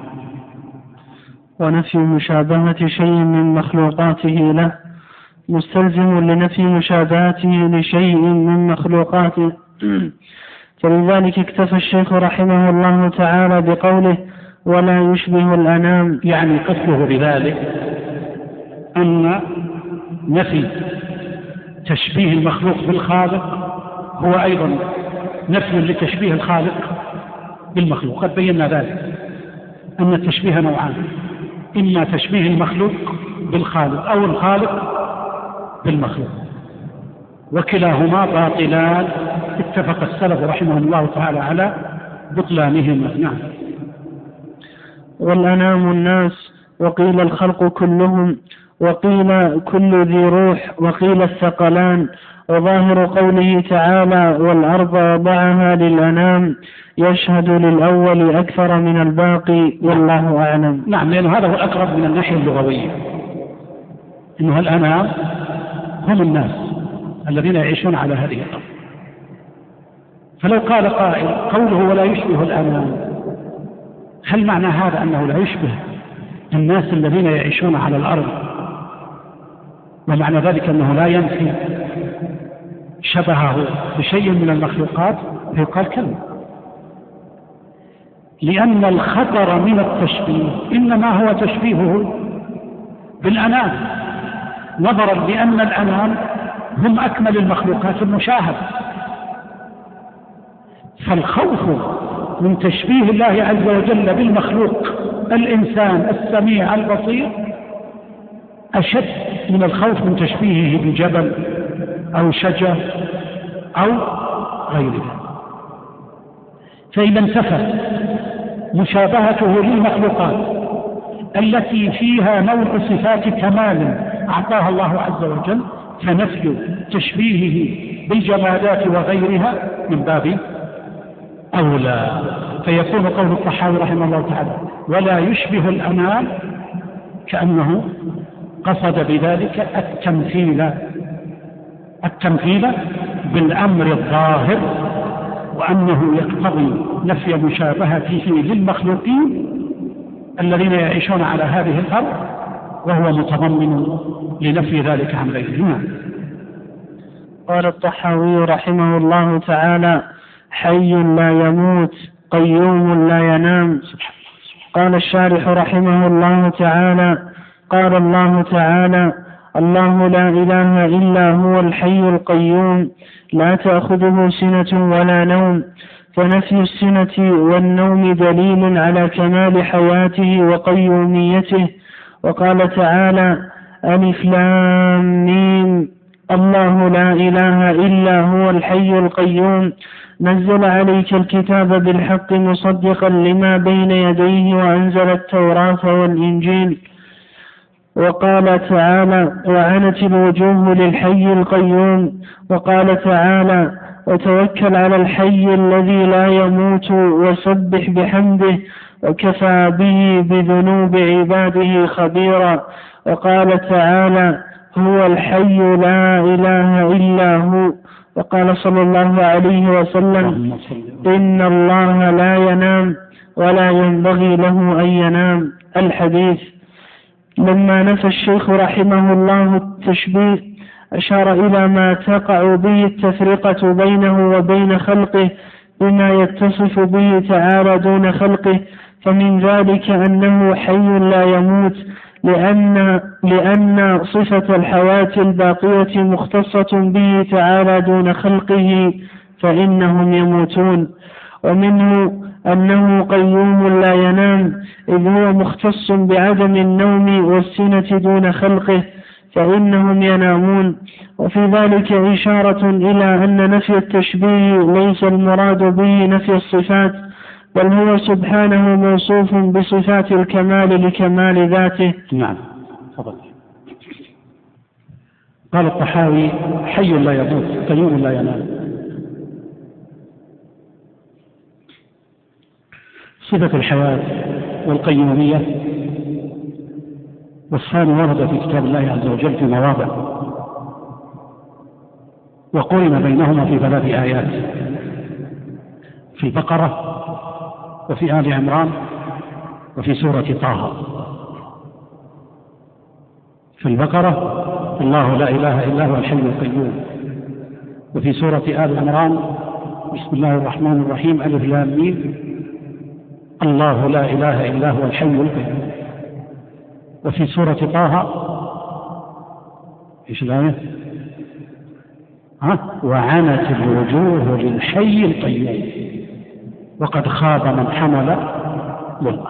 ونفي مشابهة شيء من مخلوقاته له مستلزم لنفي مشابهته لشيء من مخلوقاته، فلذلك اكتفى الشيخ رحمه الله تعالى بقوله: ولا يشبه الأنام. يعني قصده بذلك أن نفي تشبيه المخلوق بالخالق هو أيضا نفي لتشبيه الخالق بالمخلوق. قد بينا ذلك أن التشبيه نوعان: إما تشبيه المخلوق بالخالق أو الخالق بالمخلوق، وكلاهما باطلان، اتفق السلف رحمهم الله تعالى على بطلانهما. نعم. والأنام الناس، وقيل الخلق كلهم، وقيل كل ذي روح، وقيل الثقلان. وظاهر قوله تعالى: والأرض وضعها للأنام، يشهد للأول أكثر من الباقي، والله أعلم. نعم، لأن هذا هو الأقرب من الناحية اللغوية، إنه الأنام هم الناس الذين يعيشون على هذه الأرض. فلو قال قائل قوله ولا يشبه الأنام، هل معنى هذا أنه لا يشبه الناس الذين يعيشون على الأرض، ومعنى ذلك أنه لا ينفي شبهه بشيء من المخلوقات؟ فيقال كلا، لأن الخطر من التشبيه إنما هو تشبيهه بالأنام، نظرا لأن الأنام هم أكمل المخلوقات المشاهدة. فالخوف من تشبيه الله عز وجل بالمخلوق الإنسان السميع البصير أشد من الخوف من تشبيهه بجبل أو شجر أو غير ذلك. فإذا انتفت مشابهته للمخلوقات التي فيها نوع صفات كمال أعطاها الله عز وجل، فنفي تشبيهه بالجمادات وغيرها من باب أولى. فيكون قول الطحاوي رحمه الله تعالى ولا يشبه الأنام كأنه قصد بذلك التمثيل بالأمر الظاهر، وأنه يقتضي نفي مشابهته للمخلوقين الذين يعيشون على هذه الأرض، وهو متضمن لنفي ذلك عن غيرهما. قال الطحاوي رحمه الله تعالى حي لا يموت قيوم لا ينام. قال الشارح رحمه الله تعالى قال الله تعالى الله لا إله إلا هو الحي القيوم لا تأخذه سنة ولا نوم، فنفي السنة والنوم دليل على كمال حياته وقيوميته. وقال تعالى ألف لام ميم الله لا إله إلا هو الحي القيوم نزل عليك الكتاب بالحق مصدقا لما بين يديه وأنزل التوراة والإنجيل. وقال تعالى وعنت الوجوه للحي القيوم. وقال تعالى وتوكل على الحي الذي لا يموت وسبح بحمده وكفى به بذنوب عباده خبيرا. وقال تعالى هو الحي لا إله إلا هو. وقال صلى الله عليه وسلم إن الله لا ينام ولا ينبغي له أن ينام. الحديث. لما نفى الشيخ رحمه الله التشبيه أشار إلى ما تقع به التفرقة بينه وبين خلقه بما يتصف به تعالى دون خلقه، فمن ذلك أنه حي لا يموت لأن صفة الحياة الباقية مختصة به تعالى دون خلقه فإنهم يموتون. ومنه أنه قيوم لا ينام إذ هو مختص بعدم النوم والسنة دون خلقه فإنهم ينامون. وفي ذلك إشارة إلى أن نفي التشبيه ليس المراد به نفي الصفات، بل هو سبحانه موصوف بصفات الكمال لكمال ذاته. نعم. تفضل. قال الطحاوي حي لا يموت قيوم لا ينام. صفة الحياة والقيومية والثاني ورد في كتاب الله عز وجل في مواضع، وقرن بينهما في 3 آيات في البقرة وفي آل عمران وفي سورة طه. في البقرة الله لا إله إلا هو الحي القيوم، وفي سورة آل عمران بسم الله الرحمن الرحيم ألف لام ميم الله لا إله إلا هو الحي القيوم. وفي سورة طه إيش الآية؟ وعنت الوجوه للحي القيوم وقد خاب من حمل ظلما.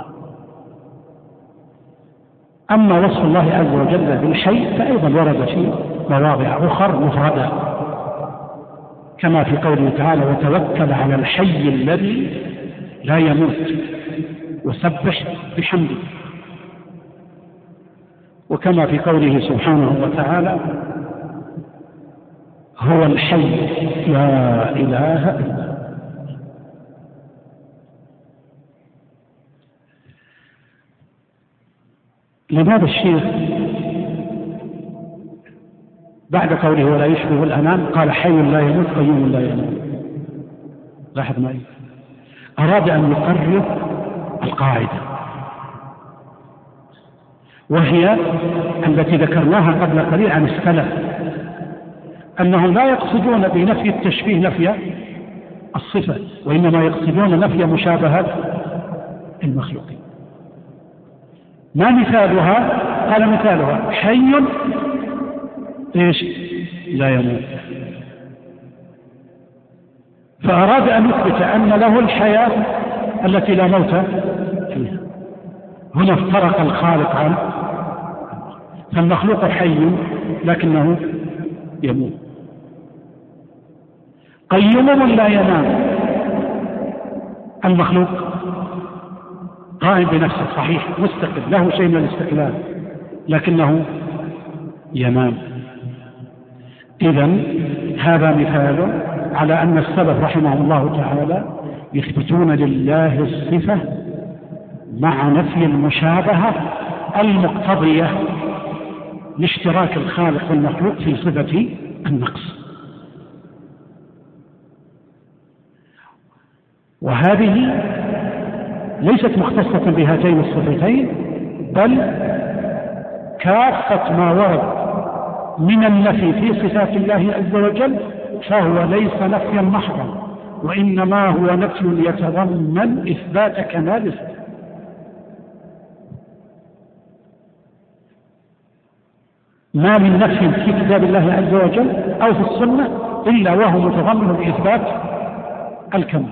أما وصف الله عز وجل بالحي فأيضا ورد في مواضع أخرى مفردة، كما في قوله تعالى وتوكل على الحي الذي لا يموت وسبح بحمده، وكما في قوله سبحانه وتعالى هو الحي لا إله إلا هو. لماذا الشيخ بعد قوله ولا يشبه الأنام قال حي لا يموت قيوم لا ينام؟ لاحظ معي، أراد أن يقرر القاعدة، وهي التي ذكرناها قبل قليل عن السلف، أنهم لا يقصدون بنفي التشبيه نفي الصفة، وإنما يقصدون نفي مشابهة المخلوقين. ما مثالها؟ قال مثالها حي لا يموت، فأراد أن يثبت أن له الحياة التي لا موت فيها. هنا افترق الخالق عنه، فالمخلوق حي لكنه يموت. قيوم لا ينام، المخلوق قائم بنفسه صحيح مستقل، له شيء من الاستقلال، لكنه ينام. إذن هذا مثال على أن السلف رحمهم الله تعالى يثبتون لله الصفة مع نفي المشابهة المقتضية لاشتراك الخالق والمخلوق في صفة النقص. وهذه ليست مختصة بهاتين الصفتين، بل كافة ما ورد من النفي في صفات الله عز وجل فهو ليس نفيا محضا، وإنما هو نفي يتضمن إثبات كمال الصفة. ما من نفي في كتاب الله عز وجل أو في السنة إلا وهو متضمن بإثبات الكمال.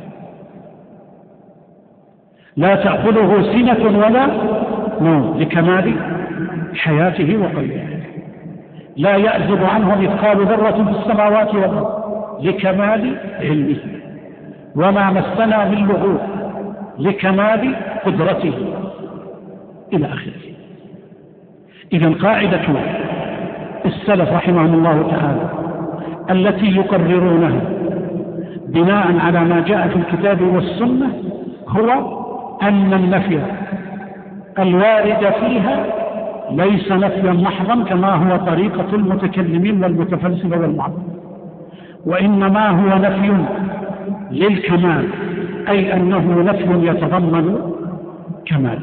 لا تأخذه سنة ولا نوم لكمال حياته وقيومه، لا يأزب عنه مثقال ذرة في السماوات والأرض لكمال علمه، وما مسنا من لغوب لكمال قدرته إلى آخره. إذن قاعدة السلف رحمهم الله تعالى التي يقررونها بناء على ما جاء في الكتاب والسنة هو أن النفي الوارد فيها ليس نفيا محضا كما هو طريقة المتكلمين والمتفلسفة والمعطلة، وإنما هو نفي للكمال، أي أنه نفي يتضمن كمال.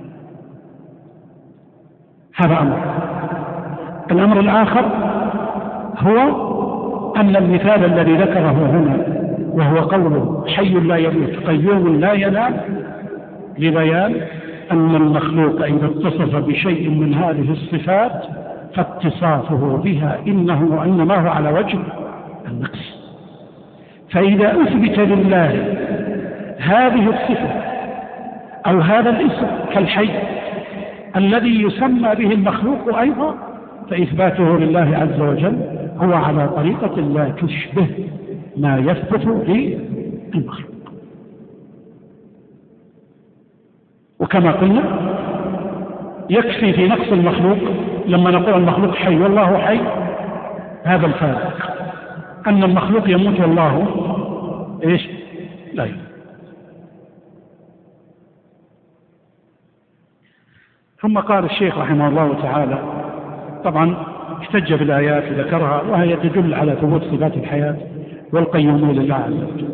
هذا أمر. الأمر الآخر هو أن المثال الذي ذكره هنا وهو قوله حي لا يموت قيوم لا ينام لبيان أن المخلوق إذا اتصف بشيء من هذه الصفات فاتصافه بها إنما هو على وجه النقص. فإذا أثبت لله هذه الصفة أو هذا الاسم كالحي الذي يسمى به المخلوق أيضا، فإثباته لله عز وجل هو على طريقة لا تشبه ما يثبت للمخلوق. وكما قلنا يكفي في نقص المخلوق لما نقول المخلوق حي والله حي هذا الفارق، أن المخلوق يموت والله إيش لا يموت. ثم قال الشيخ رحمه الله تعالى، طبعا احتج بالآيات ذكرها وهي تدل على ثبوت صفات الحياة والقيومية لله عز وجل.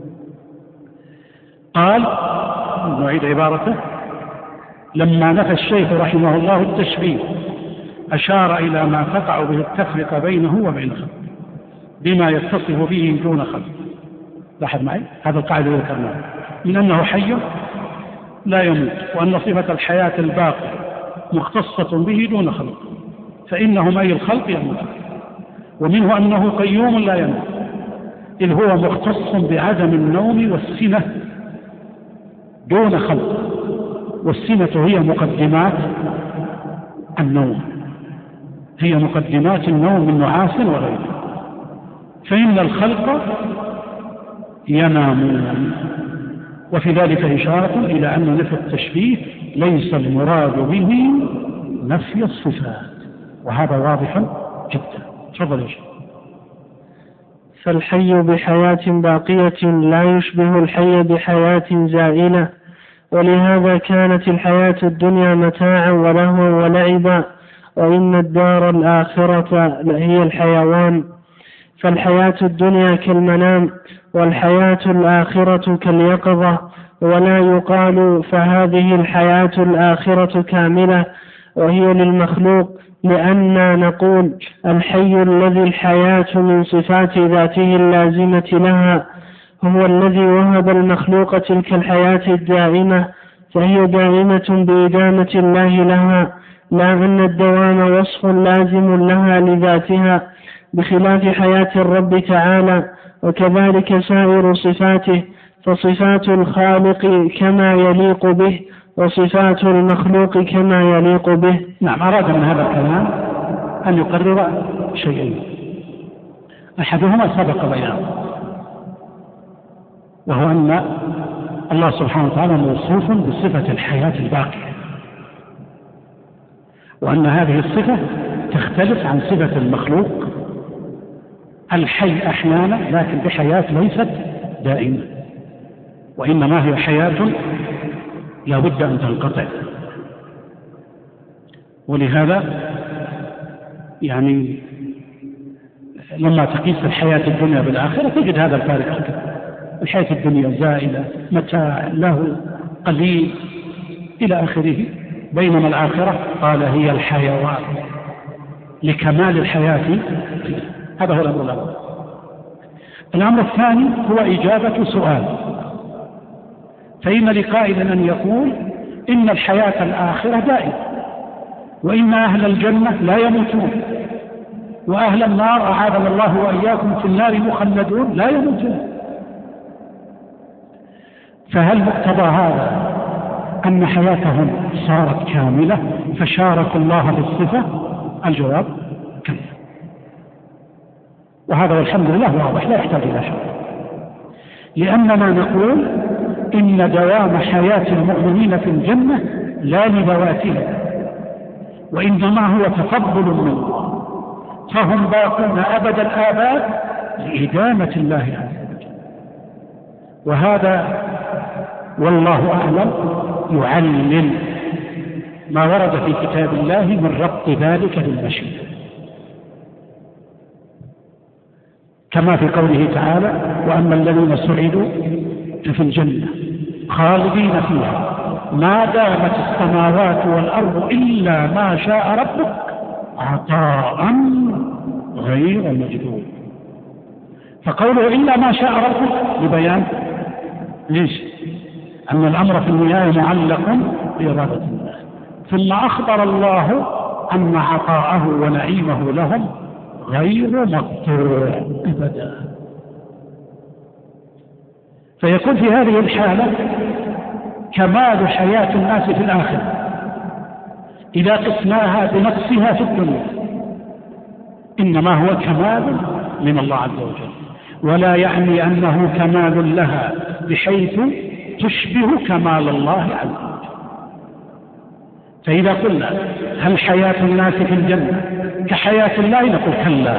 قال نعيد عبارته: لما نفى الشيخ رحمه الله التشبيه أشار إلى ما تقع به التفرقة بينه وبين خلقه بما يتصف به دون خلقه. لاحظ معي هذا القاعدة اللي ذكرناها من أنه حي لا يموت، وأن صفة الحياة الباقية مختصة به دون خلقه، فإنهم أي الخلق يموت، ومنه أنه قيوم لا يموت إذ هو مختص بعدم النوم والسنة دون خلق، والسنة هي مقدمات النوم، هي مقدمات النوم من نعاس وغيره، فإن الخلق ينامون. وفي ذلك إشارة إلى أن نفي التشبيه ليس المراد به نفي الصفات، وهذا واضح جدا. تفضل يا شيخ. فالحي بحياة باقية لا يشبه الحي بحياة زائلة، ولهذا كانت الحياة الدنيا متاعا ولهوا ولعبا، وإن الدار الآخرة هي الحيوان. فالحياة الدنيا كالمنام، والحياة الآخرة كاليقظة، ولا يقال فهذه الحياة الآخرة كاملة وهي للمخلوق، لأننا نقول الحي الذي الحياة من صفات ذاته اللازمة لها هو الذي وهب المخلوق تلك الحياة الدائمة، فهي دائمة بإدامة الله لها، لا أن الدوام وصف لازم لها لذاتها بخلاف حياة الرب تعالى. وكذلك سائر صفاته، فصفات الخالق كما يليق به، وصفات المخلوق كما يليق به. نعم، أراد من هذا الكلام أن يقرر شيئين، أحدهما سبق بيانه، وهو أن الله سبحانه وتعالى موصوف بصفة الحياة الباقية، وأن هذه الصفة تختلف عن صفة المخلوق الحي أحيانا، لكن بحياة ليست دائمة، وإنما هي حياة لا بد أن تنقطع. ولهذا يعني لما تقيس الحياة الدنيا بالآخرة تجد هذا الفارق. الحياة الدنيا زائلة، متاع له قليل إلى آخره، بينما الآخرة قال هي الحيوان لكمال الحياة. هذا هو الأمر الأول. الأمر الثاني هو إجابة سؤال، فإن لقائل أن يقول إن الحياة الآخرة دائمة، وإن أهل الجنة لا يموتون، وأهل النار أعاذنا الله وإياكم في النار مخلدون لا يموتون. فهل مقتضى هذا أن حياتهم صارت كاملة فشاركوا الله بالصفة؟ الجواب كلا، وهذا والحمد لله واضح لا يحتاج إلى شرح، لأننا نقول إن دوام حياة المؤمنين في الجنة لا لذواتهم، وإنما هو تفضل من الله، فهم باقون أبد الآباد لإدامة الله عز وجل. وهذا والله أعلم يعلل ما ورد في كتاب الله من ربط ذلك بالمشيئة، كما في قوله تعالى وأما الذين سعدوا في الجنة خالدين فيها ما دامت السماوات والأرض إلا ما شاء ربك عطاء غير مجدود. فقوله إلا ما شاء ربك لبيان ليش؟ أن الأمر في النهاية معلق بإرادة الله، ثم أخبر الله أن عطاءه ونعيمه لهم غير مقطوع أبدا. فيكون في هذه الحالة كمال حياة الناس في الآخرة إذا قسناها بنفسها في الدنيا، إنما هو كمال من الله عز وجل، ولا يعني أنه كمال لها بحيث تشبه كمال الله عز وجل. فإذا قلنا هل حياة الناس في الجنة كحياة الله نقول كلا،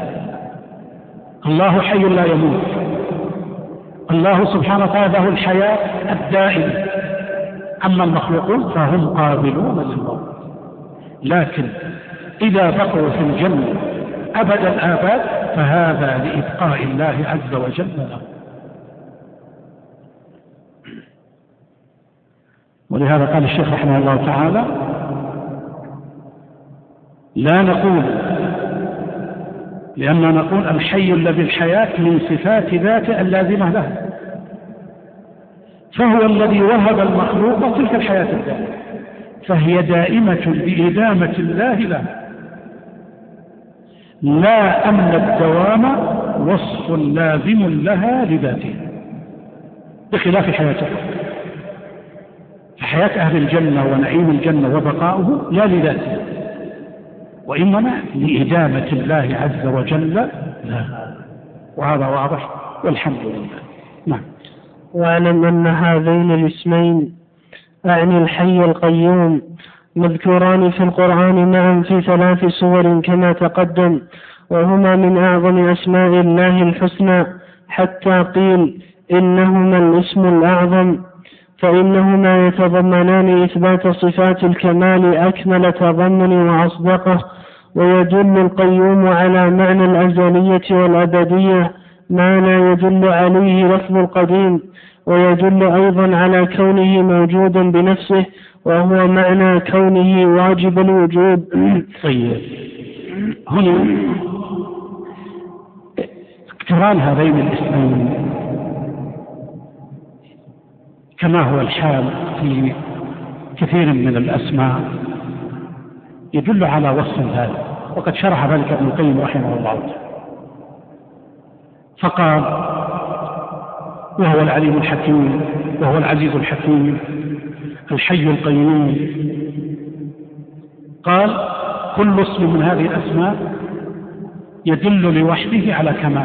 الله حي لا يموت، الله سبحانه وتعالى له الحياة الدائمة، أما المخلوقون فهم قابلون للموت، لكن إذا بقوا في الجنة أبد الآباد فهذا لإبقاء الله عز وجل له. ولهذا قال الشيخ رحمه الله تعالى لا نقول، لأننا نقول الحي الذي الحياة من صفات ذاته اللازمة له، فهو الذي وهب المخلوق تلك الحياة الدائمة، فهي دائمة بإدامة الله لها، لا أن الدوام وصف لازم لها لذاته، بخلاف حياته. فحياة أهل الجنة ونعيم الجنة وبقاؤه لا لذاته، وإنما لإدامة الله عز وجل لها، وهذا واضح والحمد لله. نعم. واعلم أن هذين الاسمين أعني الحي القيوم مذكوران في القرآن معا في 3 سور كما تقدم، وهما من أعظم أسماء الله الحسنى، حتى قيل إنهما الاسم الأعظم، فإنهما يتضمنان إثبات صفات الكمال أكمل تضمن وأصدقه، ويدل القيوم على معنى الأزلية والأبدية ما لا يدل عليه لفظ القديم، ويدل أيضا على كونه موجودا بنفسه، وهو معنى كونه واجب الوجود. طيب، هنا اقتران هذين الاسمين كما هو الحال في كثير من الأسماء يدل على وصف هذا، وقد شرح ذلك ابن القيم رحمه الله تعالى، فقال وهو العليم الحكيم وهو العزيز الحكيم، الحي القيوم. قال كل اسم من هذه الأسماء يدل لوحده على كمال،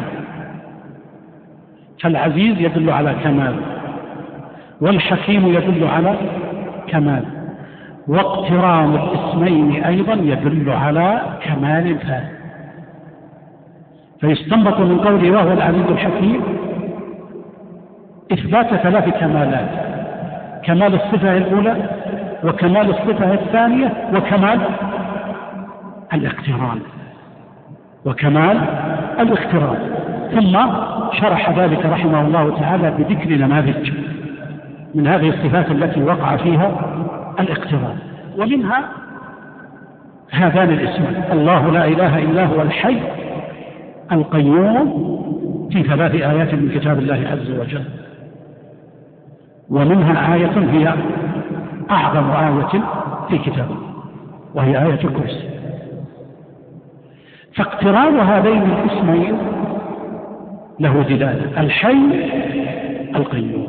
فالعزيز يدل على كمال، والحكيم يدل على كمال، واقتران الاسمين أيضا يدل على كمال ثاني. فيستنبط من قوله وهو العزيز الحكيم إثبات 3 كمالات: كمال الصفة الأولى، وكمال الصفة الثانية، وكمال الاقتران، وكمال الاقتران. ثم شرح ذلك رحمه الله تعالى بذكر نماذج من هذه الصفات التي وقع فيها الاقتران، ومنها هذان الاسمان: الله لا إله إلا هو الحي القيوم، في 3 آيات من كتاب الله عز وجل، ومنها آية هي أعظم آية في كتابه وهي آية الكرسي. فاقتران هذين الاسمين له دلالة: الحي القيوم،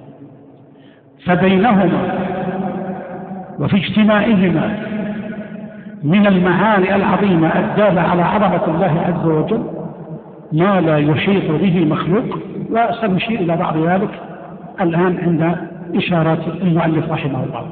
فبينهما وفي اجتماعهما من المعاني العظيمة الدالة على عظمة الله عز وجل ما لا يحيط به مخلوق، وسنشير إلى بعض ذلك الآن عند إشارات المؤلف رحمه الله.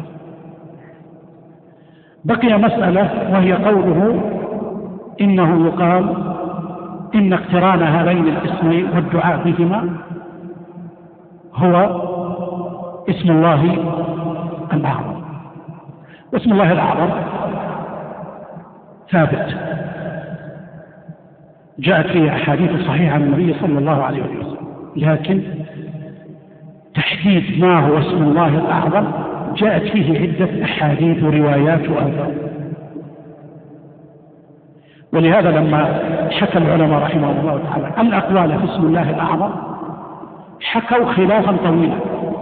بقي مسألة وهي قوله إنه يقال إن اقتران هذين الاسمين والدعاء بهما هو اسم الله الأعظم. واسم الله الأعظم ثابت، جاءت فيه أحاديث صحيحة عن النبي صلى الله عليه وسلم، لكن تحديد ما هو اسم الله الأعظم جاءت فيه عدة أحاديث وروايات وآثار. ولهذا لما حكى العلماء رحمه الله تعالى الأقوال في اسم الله الأعظم حكوا خلافا طويلا،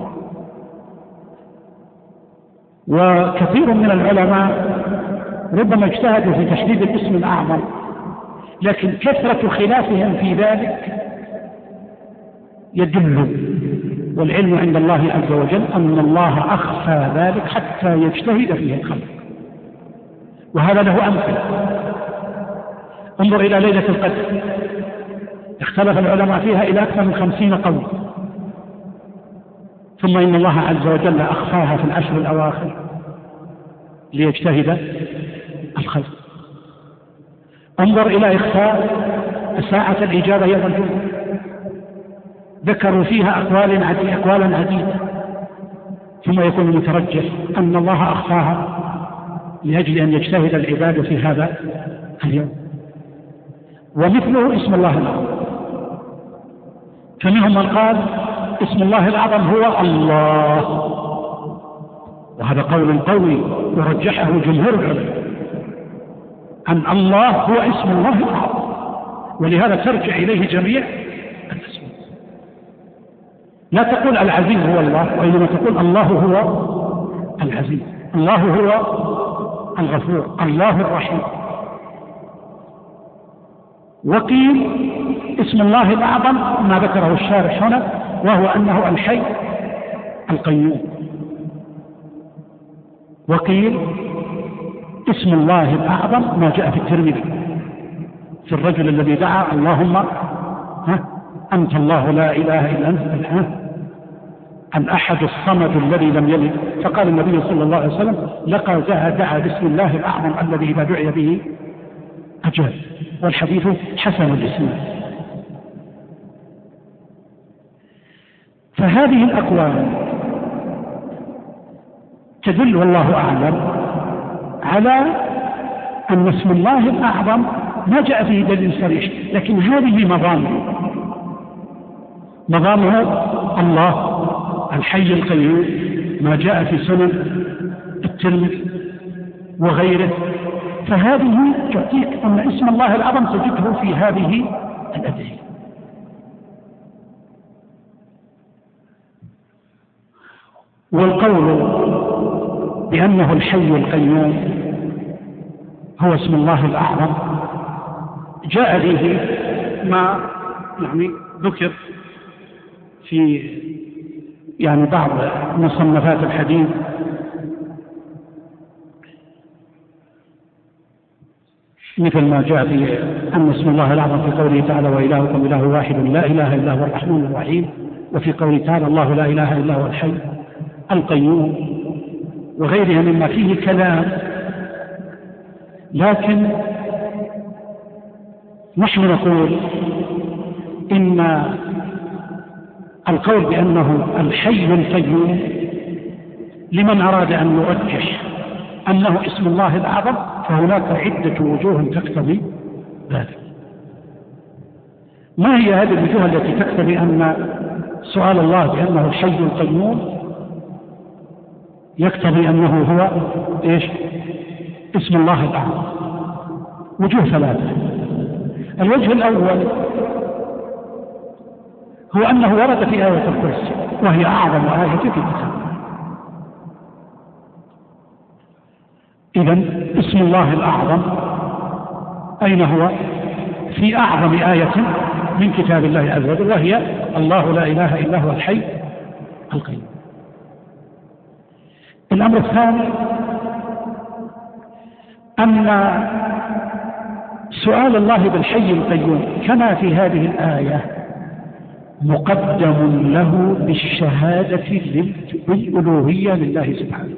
وكثير من العلماء ربما اجتهدوا في تحديد الاسم الأعظم، لكن كثرة خلافهم في ذلك يدل، والعلم عند الله عز وجل أن الله أخفى ذلك حتى يجتهد فيه الخلق، وهذا له أمثلة. انظر إلى ليلة القدر، اختلف العلماء فيها إلى أكثر من 50 قول، ثم إن الله عز وجل أخفاها في العشر الأواخر ليجتهد الخلق. انظر إلى إخفاء ساعة الإجابة يوم الجمعة، ذكروا فيها أقوالا عديدة، ثم يكون المترجح أن الله أخفاها لأجل أن يجتهد العباد في هذا اليوم. ومثله اسم الله الأعظم، فمنهم من قال اسم الله الأعظم هو الله، وهذا قول قوي ورجحه جمهور العلماء أن الله هو اسم الله الأعظم، ولهذا ترجع إليه جميع الأسماء. لا تقول العزيز هو الله، وإنما تقول الله هو العزيز، الله هو الغفور، الله الرحيم. وقيل اسم الله الأعظم ما ذكره الشارح هنا، وهو أنه الحي القيوم. وقيل اسم الله الأعظم ما جاء في الترمذي في الرجل الذي دعا اللهم أنت الله لا إله إلا أنت الأحد الصمد الذي لم يلد، فقال النبي صلى الله عليه وسلم لقد دعا باسم الله الأعظم الذي إذا دعي به أجاب، والحديث حسن الإسناد. فهذه الأقوال تدل والله أعلم على أن اسم الله الأعظم ما جاء فيه دليل صريح، لكن هذه مضامه الله الحي القيوم، ما جاء في سنن الترمذي وغيره. فهذه تعطيك أن اسم الله الأعظم تجده في هذه الأدعية. والقول بأنه الحي القيوم هو اسم الله الأعظم جاء به ما ذكر في بعض مصنفات الحديث مثل ما جاء في أن اسم الله الأعظم في قوله تعالى وإلهكم إله واحد لا إله إلا هو الرحمن الرحيم، وفي قوله تعالى الله لا إله إلا هو الحي القيوم، وغيرها مما فيه كلام. لكن نحن نقول إن القول بأنه الحي القيوم لمن أراد أن يرجح أنه اسم الله الأعظم فهناك عدة وجوه تقتضي ذلك. ما هي هذه الوجوه التي تقتضي أن سؤال الله بأنه الحي القيوم يقتضي أنه هو إيش؟ اسم الله الأعظم؟ وجوه ثلاثة. الوجه الأول هو أنه ورد في آية الكرسي وهي أعظم آية في الكتاب. إذن اسم الله الأعظم أين هو؟ في أعظم آية من كتاب الله عز وجل، وهي الله لا إله إلا هو الحي القيوم. الأمر الثاني أن سؤال الله بالحي القيوم كما في هذه الآية مقدم له بالشهادة بالألوهية لله سبحانه.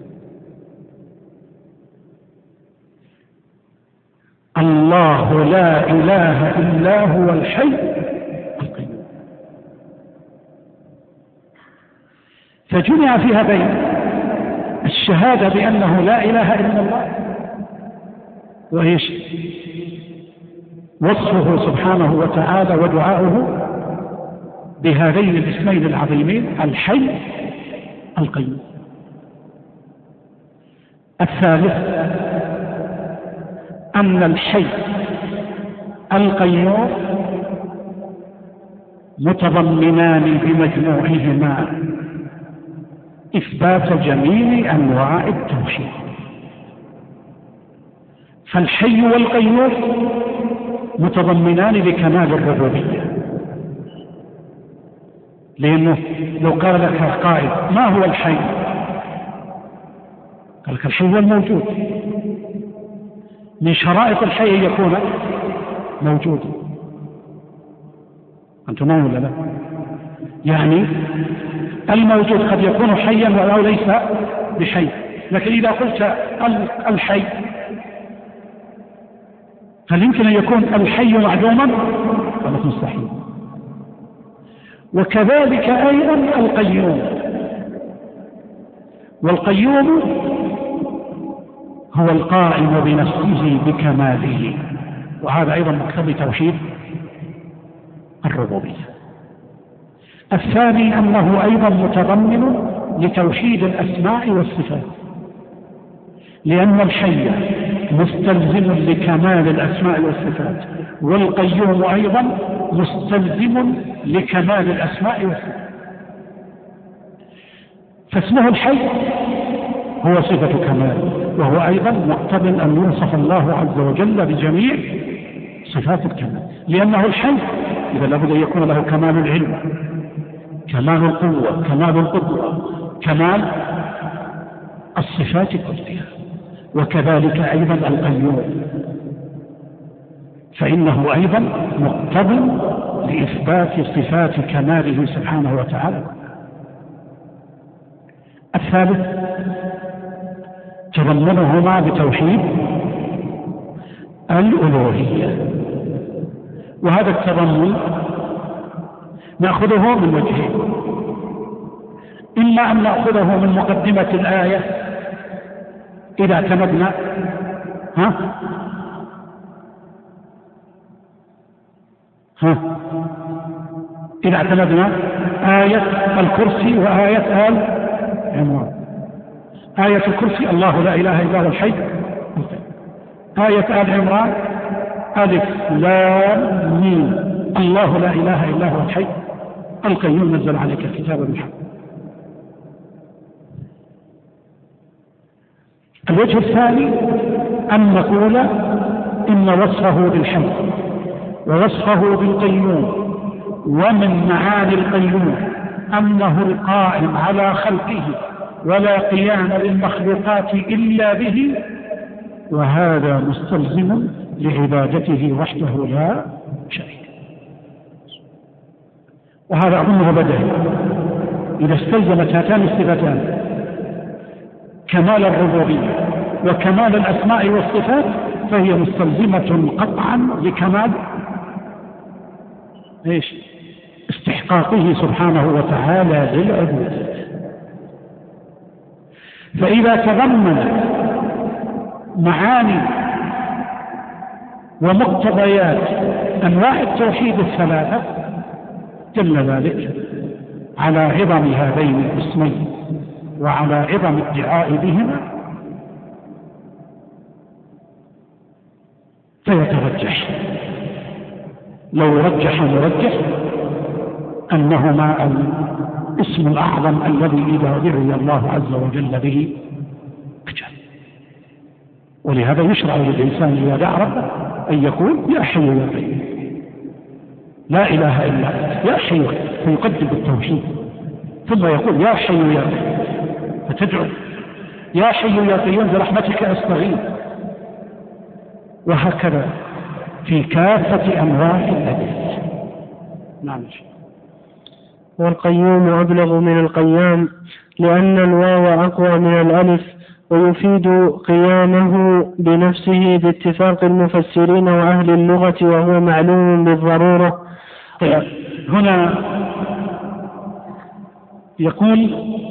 الله لا إله إلا هو الحي القيوم، فجمع فيها بين الشهادة بأنه لا إله إلا الله وإيش؟ وصفه سبحانه وتعالى ودعاؤه بهذين الاسمين العظيمين الحي القيوم. الثالث أن الحي القيوم متضمنان بمجموعهما إثبات جميع أنواع التوحيد. فالحي والقيوم متضمنان لكمال الربوبية، لأنه لو قال لك قائل ما هو الحي؟ قال لك الحي هو الموجود، من شرائط الحي أن يكون موجودا. أنتم ما ولا لا؟ يعني الموجود قد يكون حيا أو ليس بحي، لكن إذا قلت الحي هل يمكن أن يكون الحي معدوما؟ هذا مستحيل. وكذلك أيضا القيوم، والقيوم هو القائم بنفسه بكماله، وهذا أيضا مقتضي توحيد الربوبية. الثاني أنه أيضا متضمن لتوحيد الأسماء والصفات، لأن الحي مستلزم لكمال الأسماء والصفات، والقيوم أيضا مستلزم لكمال الأسماء والصفات. فاسمه الحي هو صفة كمال، وهو أيضا مقتضى أن يوصف الله عز وجل بجميع صفات الكمال، لأنه الحي إذا لابد أن يكون له كمال العلم، كمال القوة، كمال القدرة، كمال الصفات كلها. وكذلك أيضا القيوم، فإنه أيضا مقتضى لإثبات صفات كماله سبحانه وتعالى. الثالث تضمنهما بتوحيد الألوهية، وهذا التضمن نأخذه من وجهين: إما أن نأخذه من مقدمة الآية إذا اعتمدنا إذا اعتمدنا آية الكرسي وآية آل عمران. آية الكرسي الله لا إله إلا هو الحي، آية آل عمران ألف لام ميم الله لا إله إلا هو الحي القيوم نزل عليك الكتاب بالحق. الوجه الثاني أن نقول إن وصفه بالحي ووصفه بالقيوم ومن معاني القيوم أنه القائم على خلقه ولا قيام للمخلوقات إلا به، وهذا مستلزم لعبادته وحده لا شريك. وهذا أظنه بديهي، إذا استلزمت هاتان الصفتان كمال الربوبية وكمال الأسماء والصفات فهي مستلزمة قطعا لكمال استحقاقه سبحانه وتعالى للعبودية. فإذا تضمن معاني ومقتضيات أنواع التوحيد الثلاثة دل ذلك على عظم هذين الاسمين وعلى عظم الدعاء بهما، فيترجح لو رجح مرجح أنهما الاسم الأعظم الذي إذا دعي الله عز وجل به أجاب. ولهذا يشرع للإنسان إذا دعا ربه أن يقول يا حي يا قيوم لا إله إلا أنت يا حي، فيقدم التوحيد، ثم يقول يا حي يا قيوم، فتدعو يا حي يا قيوم برحمتك أستغيث، وهكذا في كافة أنواع الأدعية. نعم. والقيوم أبلغ من القيام لأن الواو أقوى من الألف، ويفيد قيامه بنفسه باتفاق المفسرين وأهل اللغة، وهو معلوم بالضرورة. هنا يقول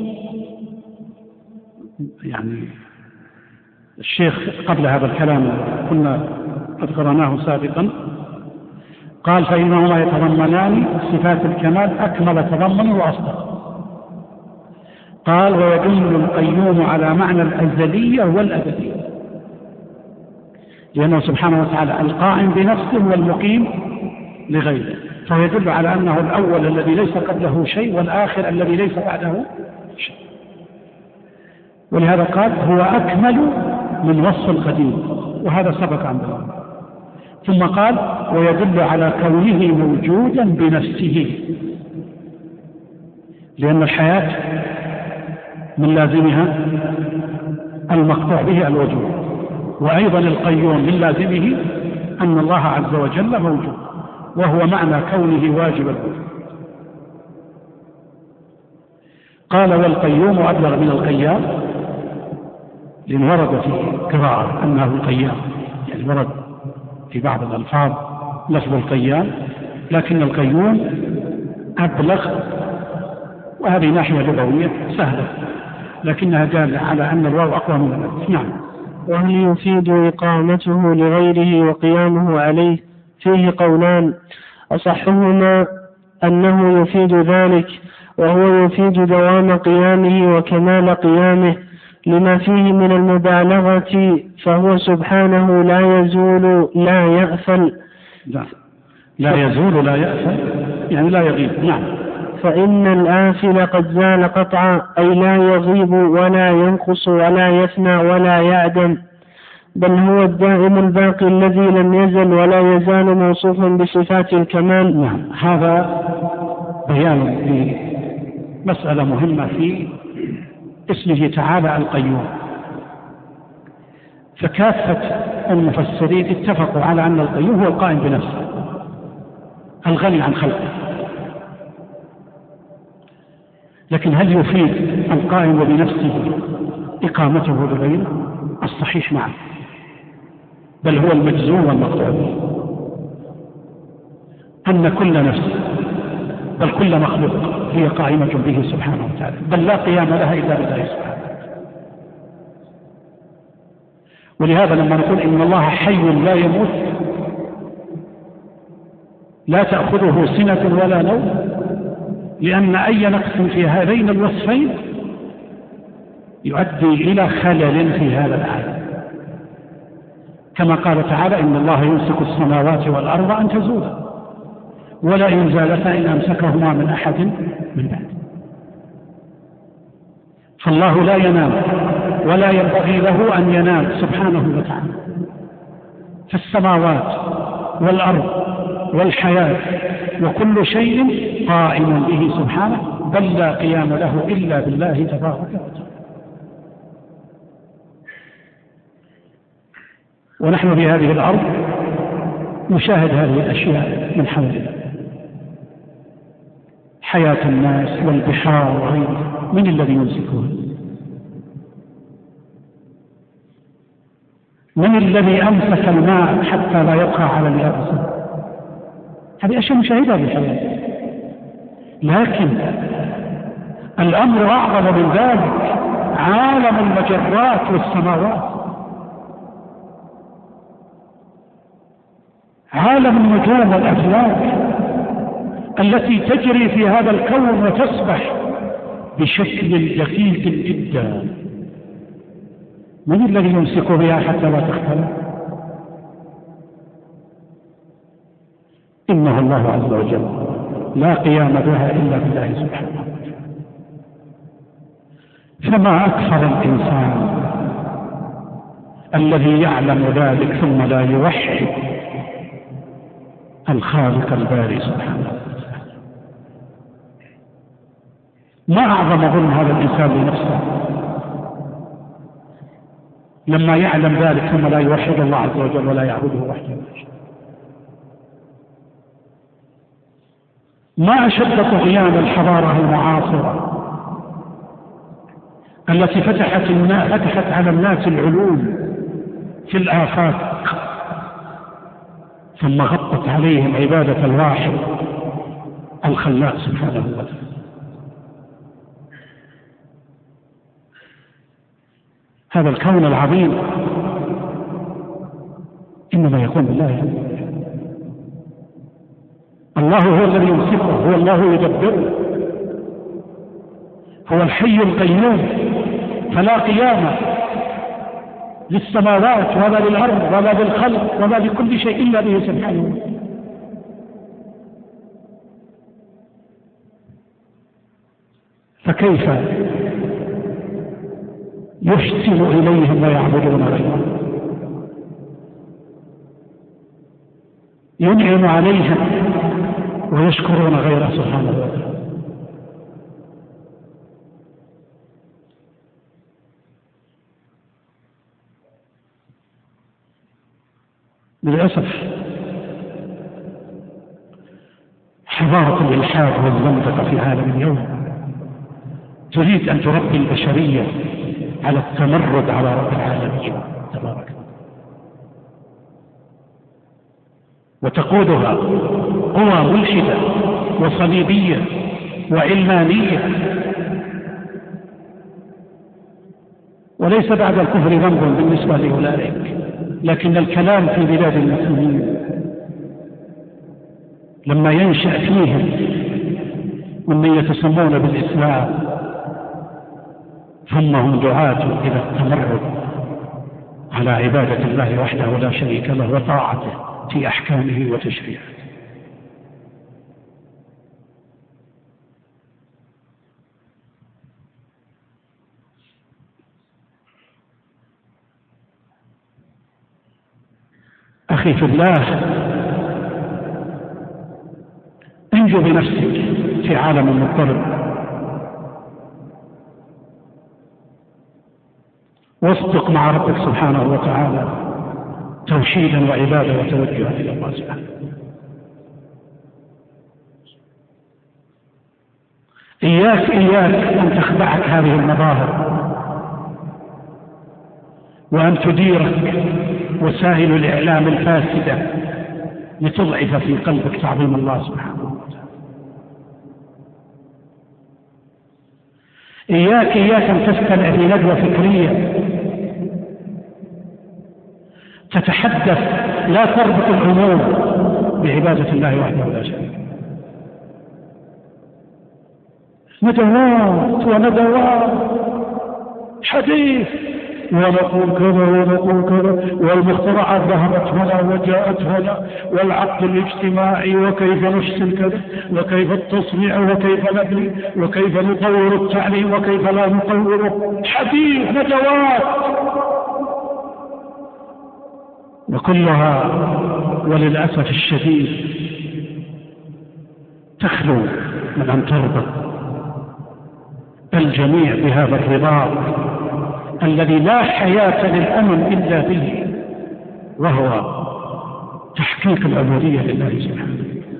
يعني الشيخ قبل هذا الكلام كنا قد قرأناه سابقا، قال فإنهما يتضمنان صفات الكمال أكمل تضمن وأصدق. قال ويدل القيوم على معنى الأزلية والأبدية، لأنه سبحانه وتعالى القائم بنفسه والمقيم لغيره، فيدل على أنه الأول الذي ليس قبله شيء والآخر الذي ليس بعده شيء. ولهذا قال هو أكمل من وصف القديم، وهذا سبق عن ذلك. ثم قال ويدل على كونه موجودا بنفسه، لأن الحياة من لازمها المقطوع به الوجود، وأيضا القيوم من لازمه أن الله عز وجل موجود، وهو معنى كونه واجب الوجود. قال والقيوم أبلغ من القيام، لأن ورد في قراءة أنه القيام، يعني ورد في بعض الألفاظ لفظ القيام، لكن القيوم أبلغ، وهذه ناحية لغوية سهلة، لكنها دالة على أن الواو أقوى من الألف. نعم. وهل يفيد إقامته لغيره وقيامه عليه؟ فيه قولان، أصحهما أنه يفيد ذلك، وهو يفيد دوام قيامه وكمال قيامه لما فيه من المبالغة، فهو سبحانه لا يزول لا يغفل. لا يزول لا يأفل يعني لا يغيب. نعم. فإن الآفل قد زال قطعا، أي لا يغيب ولا ينقص ولا يفنى ولا يعدم، بل هو الدائم الباقي الذي لم يزل ولا يزال موصوفا بصفات الكمال. نعم. هذا بيان لمسألة مهمة في اسمه تعالى القيوم. فكافة المفسرين اتفقوا على أن القيوم هو القائم بنفسه الغني عن خلقه، لكن هل يفيد القائم بنفسه إقامته بغيره؟ الصحيح نعم، بل هو المجزوم والمقطوع أن كل نفس بل كل مخلوق هي قائمة به سبحانه وتعالى، بل لا قيام لها إلا بالله سبحانه. ولهذا لما نقول إن الله حي لا يموت لا تأخذه سنة ولا نوم، لأن أي نقص في هذين الوصفين يؤدي إلى خلل في هذا العالم، كما قال تعالى إن الله يمسك السماوات والأرض أن تزولا ولا إن زالتا إن أمسكهما من أحد من بعد. فالله لا ينام ولا ينبغي له أن ينام سبحانه وتعالى، فالسماوات والأرض والحياة وكل شيء قائم به سبحانه، بل لا قيام له إلا بالله تبارك وتعالى. ونحن في هذه الأرض نشاهد هذه الأشياء من حولنا، حياة الناس والبحار وغيرها، من الذي يمسكها؟ من الذي أمسك الماء حتى لا يقع على اليابسة؟ هذه أشياء مشاهدة في الحياة. لكن الأمر أعظم من ذلك، عالم المجرات والسماوات، عالم النجوم والأفلاك التي تجري في هذا الكون وتسبح بشكل دقيق جدا. من الذي يمسك بها حتى لا تختلف؟ إنه الله عز وجل، لا قيام بها إلا بالله سبحانه وتعالى. فما أكثر الإنسان الذي يعلم ذلك ثم لا يوحد الخالق الباري سبحانه وتعالى. ما أعظم ظلم هذا الإنسان لنفسه لما يعلم ذلك ثم لا يوحد الله عز وجل ولا يعبده وحده. ما أشد طغيان الحضارة المعاصرة التي فتحت على الناس العلوم في الآفاق ثم غطت عليهم عبادة الواحد الخلاق سبحانه وتعالى. هذا الكون العظيم إنما يكون بالله عز وجل. الله هو الذي يمسكه، هو الله يدبره، هو الحي القيوم، فلا قيام للسماوات ولا للأرض ولا للخلق ولا لكل شيء إلا به سبحانه. فكيف يحسن إليهم ويعبدون غيره، ينعم عليهم ويشكرون غيره سبحانه وتعالى. للأسف حضارة الإلحاد والزندقة في عالم اليوم تريد أن تربي البشرية على التمرد على رب العالمين تبارك، وتقودها قوى ملحدة وصليبية وعلمانية. وليس بعد الكفر ذنب بالنسبة لأولئك، لكن الكلام في بلاد المسلمين لما ينشأ فيهم ممن يتسمون بالإسلام ثم هم دعاة إلى التمرد على عبادة الله وحده لا شريك له وطاعته في أحكامه وتشريعه. أخي في الله، انجو بنفسك في عالم مضطرب، واصدق مع ربك سبحانه وتعالى توحيدا وعبادة وتوجها إلى الله سبحانه. إياك أن تخدعك هذه المظاهر وأن تديرك وسائل الإعلام الفاسدة لتضعف في قلبك تعظيم الله سبحانه وتعالى. إياك أن تستمع في ندوة فكرية تتحدث لا تربط الأمور بعبادة الله وحده لا شريك له. ندوات حديث ونقول كذا ونقول كذا، والمخترعات ذهبت هنا وجاءت هنا، والعقد الاجتماعي وكيف نحسن كذا وكيف التصنيع وكيف نبني وكيف نطور التعليم وكيف لا نطوره، حديث ندوات، وكلها وللأسف الشديد تخلو من أن تربط الجميع بهذا الرباط الذي لا حياة للأمم إلا به. وهو تحقيق العبودية لله سبحانه.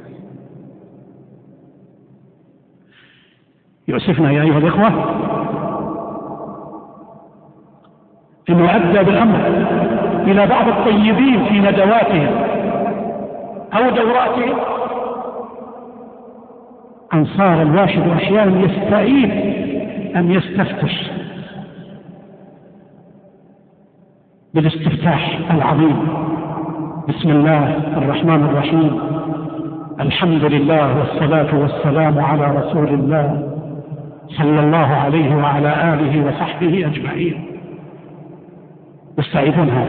يؤسفنا يا أيها الإخوة أنه أدى بالأمر إلى بعض الطيبين في ندواتهم أو دوراتهم أن صار الواحد أحيانا يستعيد أن يستفتش بالاستفتاح العظيم: بسم الله الرحمن الرحيم، الحمد لله والصلاة والسلام على رسول الله صلى الله عليه وعلى آله وصحبه أجمعين. يستعيدون هذا.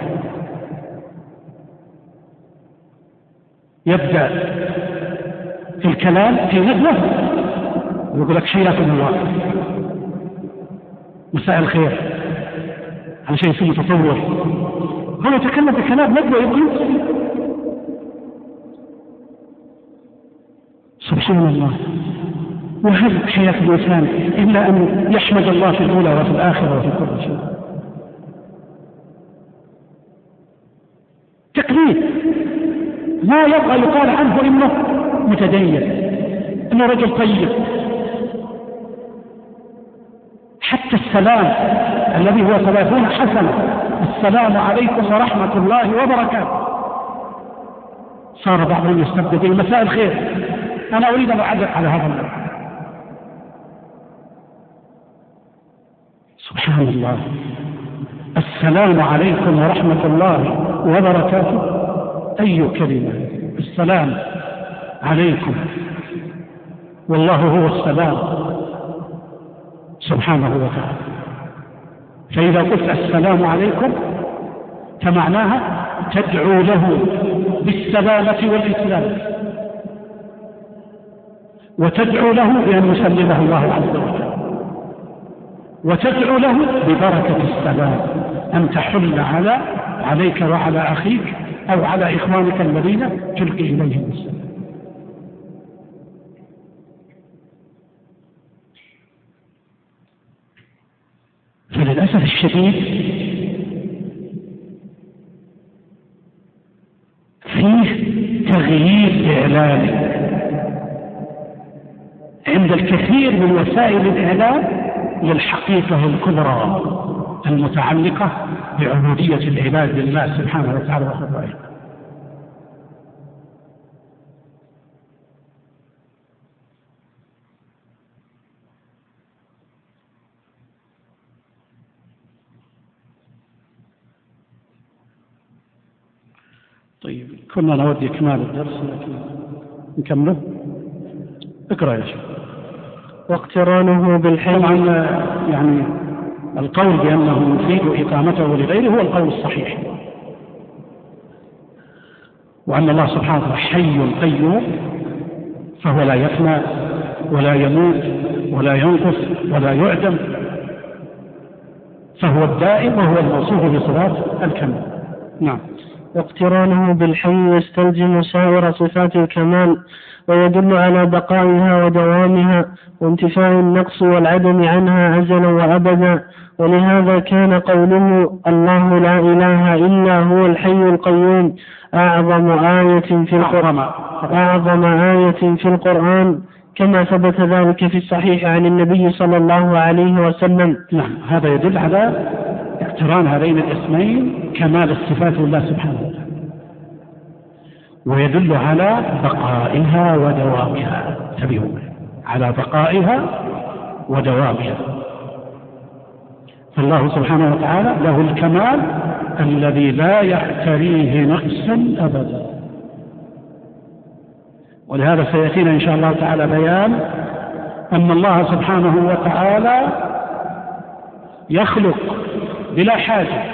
يبدأ في الكلام في ندوة ويقول لك حياكم الله، مساء الخير، على شيء اسمه تطور. هو يتكلم بكلام ندوة يقول سبحان الله. وهل حياة الإنسان إلا أن يحمد الله في الأولى وفي الآخرة وفي كل شيء؟ تقليد لا يبغى يقال عنه إنه متدين، إنه رجل طيب. حتى السلام الذي هو 30 حسنة، السلام عليكم ورحمة الله وبركاته، صار بعضهم يستبدل مساء الخير. أنا أريد أن أعلق على هذا الموضوع. سبحان الله، السلام عليكم ورحمة الله وبركاته. أي كلمة؟ السلام عليكم، والله هو السلام سبحانه وتعالى. فإذا قلت السلام عليكم فمعناها تدعو له بالسلامة والإسلام، وتدعو له بأن يسلمه الله عز وجل، وتدعو له ببركة السلام أن تحل عليك وعلى أخيك أو على إخوانك الذين تلقي إليهم السلام. فللأسف الشديد فيه تغيير إعلامي عند الكثير من وسائل الإعلام للحقيقة الكبرى المتعلقة بعبودية العباد لله سبحانه وتعالى وخضائه. طيب، كنا نود إكمال الدرس لكن نكمله. اقرأ يا شيخ. واقترانه بالحي. طبعا يعني القول بأنه يفيد إقامته لغيره هو القول الصحيح، وأن الله سبحانه وتعالى حي قيوم، فهو لا يفنى ولا يموت ولا ينقص ولا يعدم، فهو الدائم وهو الموصوف بصفات الكمال. نعم. واقترانه بالحي يستلزم سائر صفات الكمال، ويدل على بقائها ودوامها وانتفاء النقص والعدم عنها أزلا وأبدا. ولهذا كان قوله الله لا إله إلا هو الحي القيوم أعظم آية في القرآن، كما ثبت ذلك في الصحيح عن النبي صلى الله عليه وسلم. نعم، هذا يدل على اقتران هذين الاسمين، كمال الصفات لله سبحانه وتعالى، ويدل على بقائها ودوامها. تبيهم على بقائها ودوامها. فالله سبحانه وتعالى له الكمال الذي لا يعتريه نقص أبدا. ولهذا سيأتينا إن شاء الله تعالى بيان أن الله سبحانه وتعالى يخلق بلا حاجة،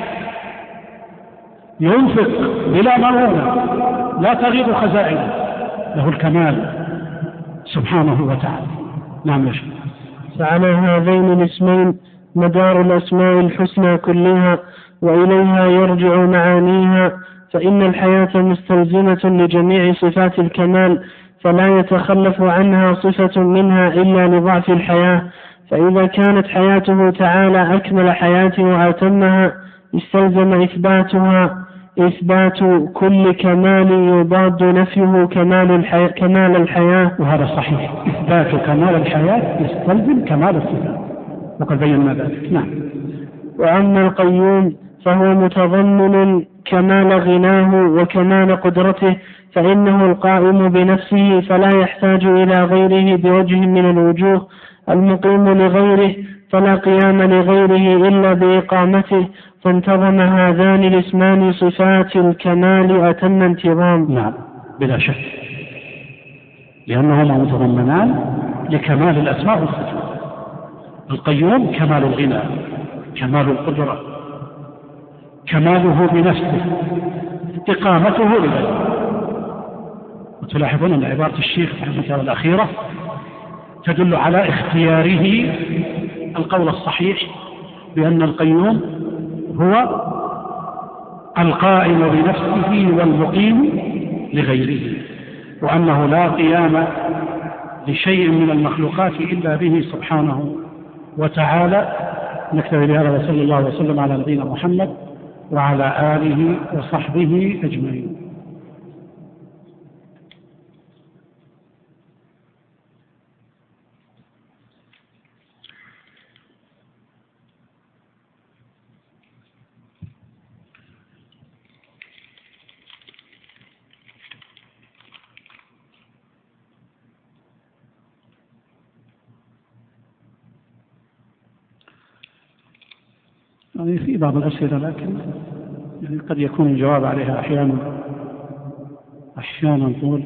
ينفق بلا مرونة، لا تغيب خزائنه، له الكمال سبحانه وتعالى. نعم يا شيخ. فعلى هذين الاسمين مدار الأسماء الحسنى كلها، وإليها يرجع معانيها، فإن الحياة مستلزمة لجميع صفات الكمال، فلا يتخلف عنها صفة منها إلا لضعف الحياة. فإذا كانت حياته تعالى أكمل حياته وأتمها استلزم إثباتها إثبات كل كمال يضاد نفيه كمال الحياة. وهذا صحيح، إثبات كمال الحياة يستلزم كمال الصفات، وقد بينا ذلك. نعم. وأما القيوم فهو متضمن كمال غناه وكمال قدرته، فإنه القائم بنفسه فلا يحتاج إلى غيره بوجه من الوجوه، المقيم لغيره فلا قيام لغيره إلا بإقامته، فانتظم هذان الاسمان صفات الكمال أتم انتظام. نعم بلا شك، لأنهما متضمنان لكمال الأسماء والصفات. القيوم كمال الغنى، كمال القدرة، كماله بنفسه، إقامته لغيره. وتلاحظون أن عبارة الشيخ رحمه الله الأخيرة تدل على اختياره القول الصحيح بأن القيوم هو القائم بنفسه والمقيم لغيره، وأنه لا قيام لشيء من المخلوقات إلا به سبحانه وتعالى. نكتفي بهذا وصلى الله وسلم على نبينا محمد وعلى آله وصحبه أجمعين. يعني في بعض الأسئلة، لكن يعني قد يكون الجواب عليها أحيانا طول.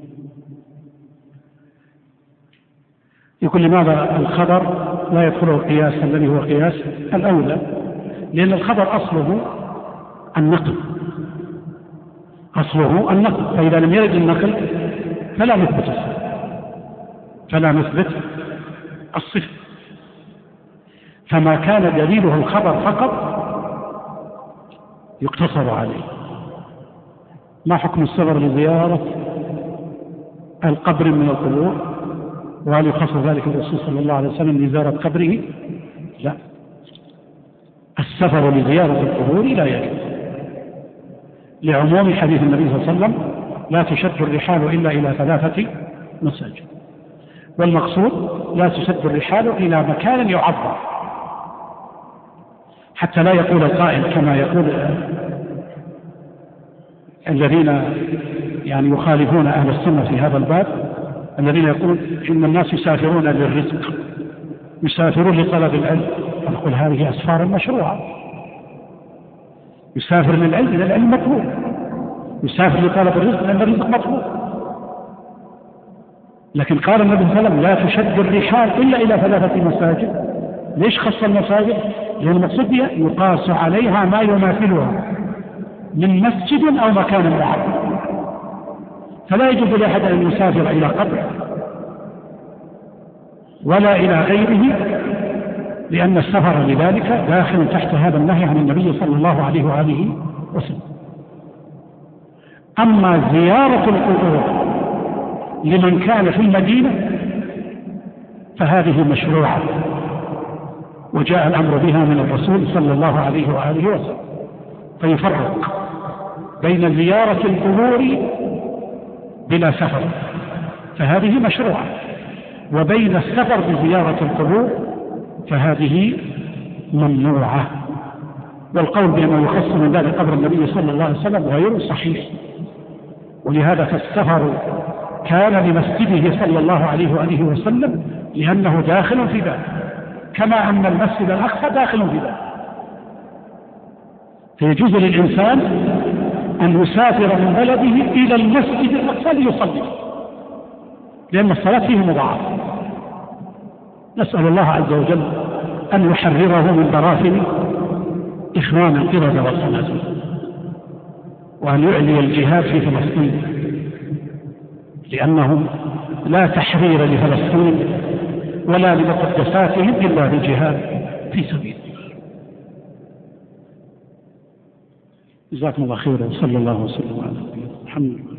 يقول لماذا الخبر لا يدخله القياس الذي هو قياس الأولى؟ لأن الخبر أصله النقل، فإذا لم يرد النقل فلا نثبت الصفة. فما كان دليله الخبر فقط يقتصر عليه. ما حكم السفر لزيارة القبر من القبور؟ وهل يخص ذلك الرسول صلى الله عليه وسلم لزيارة قبره؟ لا، السفر لزيارة القبور لا يجوز، لعموم حديث النبي صلى الله عليه وسلم: لا تشد الرحال إلا إلى 3 مساجد. والمقصود لا تشد الرحال إلى مكان يعظم، حتى لا يقول القائل كما يقول الذين يعني يخالفون أهل السنة في هذا الباب، الذين يقولون إن الناس يسافرون للرزق، يسافرون لطلب العلم. نقول هذه أسفار مشروعة. يسافر للعلم لأن العلم مطلوب، يسافر لطلب الرزق لأن الرزق مطلوب. لكن قال النبي صلى الله عليه وسلم: لا تشد الرحال إلا إلى 3 مساجد. ليش خص المساجد؟ لأن المقصود بها يقاس عليها ما يماثلها من مسجد أو مكان معظم. فلا يجوز لأحد أن يسافر إلى قبر ولا إلى غيره، لأن السفر لذلك داخل تحت هذا النهي عن النبي صلى الله عليه وآله وسلم. أما زيارة القبور لمن كان في المدينة فهذه مشروعة، وجاء الأمر بها من الرسول صلى الله عليه وآله وسلم. فيفرق بين زيارة القبور بلا سفر فهذه مشروعة، وبين السفر بزيارة القبور فهذه ممنوعة. والقول بأنه يخص من ذلك قبر النبي صلى الله عليه وسلم غير صحيح، ولهذا فالسفر كان لمسجده صلى الله عليه وآله وسلم لأنه داخل في ذلك، كما أن المسجد الأقصى داخل في ذلك. فيجوز للإنسان أن يسافر من بلده إلى المسجد الأقصى ليصلي، لأن الصلاة فيه مضاعفة. نسأل الله عز وجل أن يحرره من براثن إخوان القردة والخنازير، وأن يعلي الجهاد في فلسطين، لأنه لا تحرير لفلسطين ولا لمقدساتهم إلا بالجهاد في سبيل الله. جزاكم الله خيرا، وصلى الله وسلم على نبينا محمد.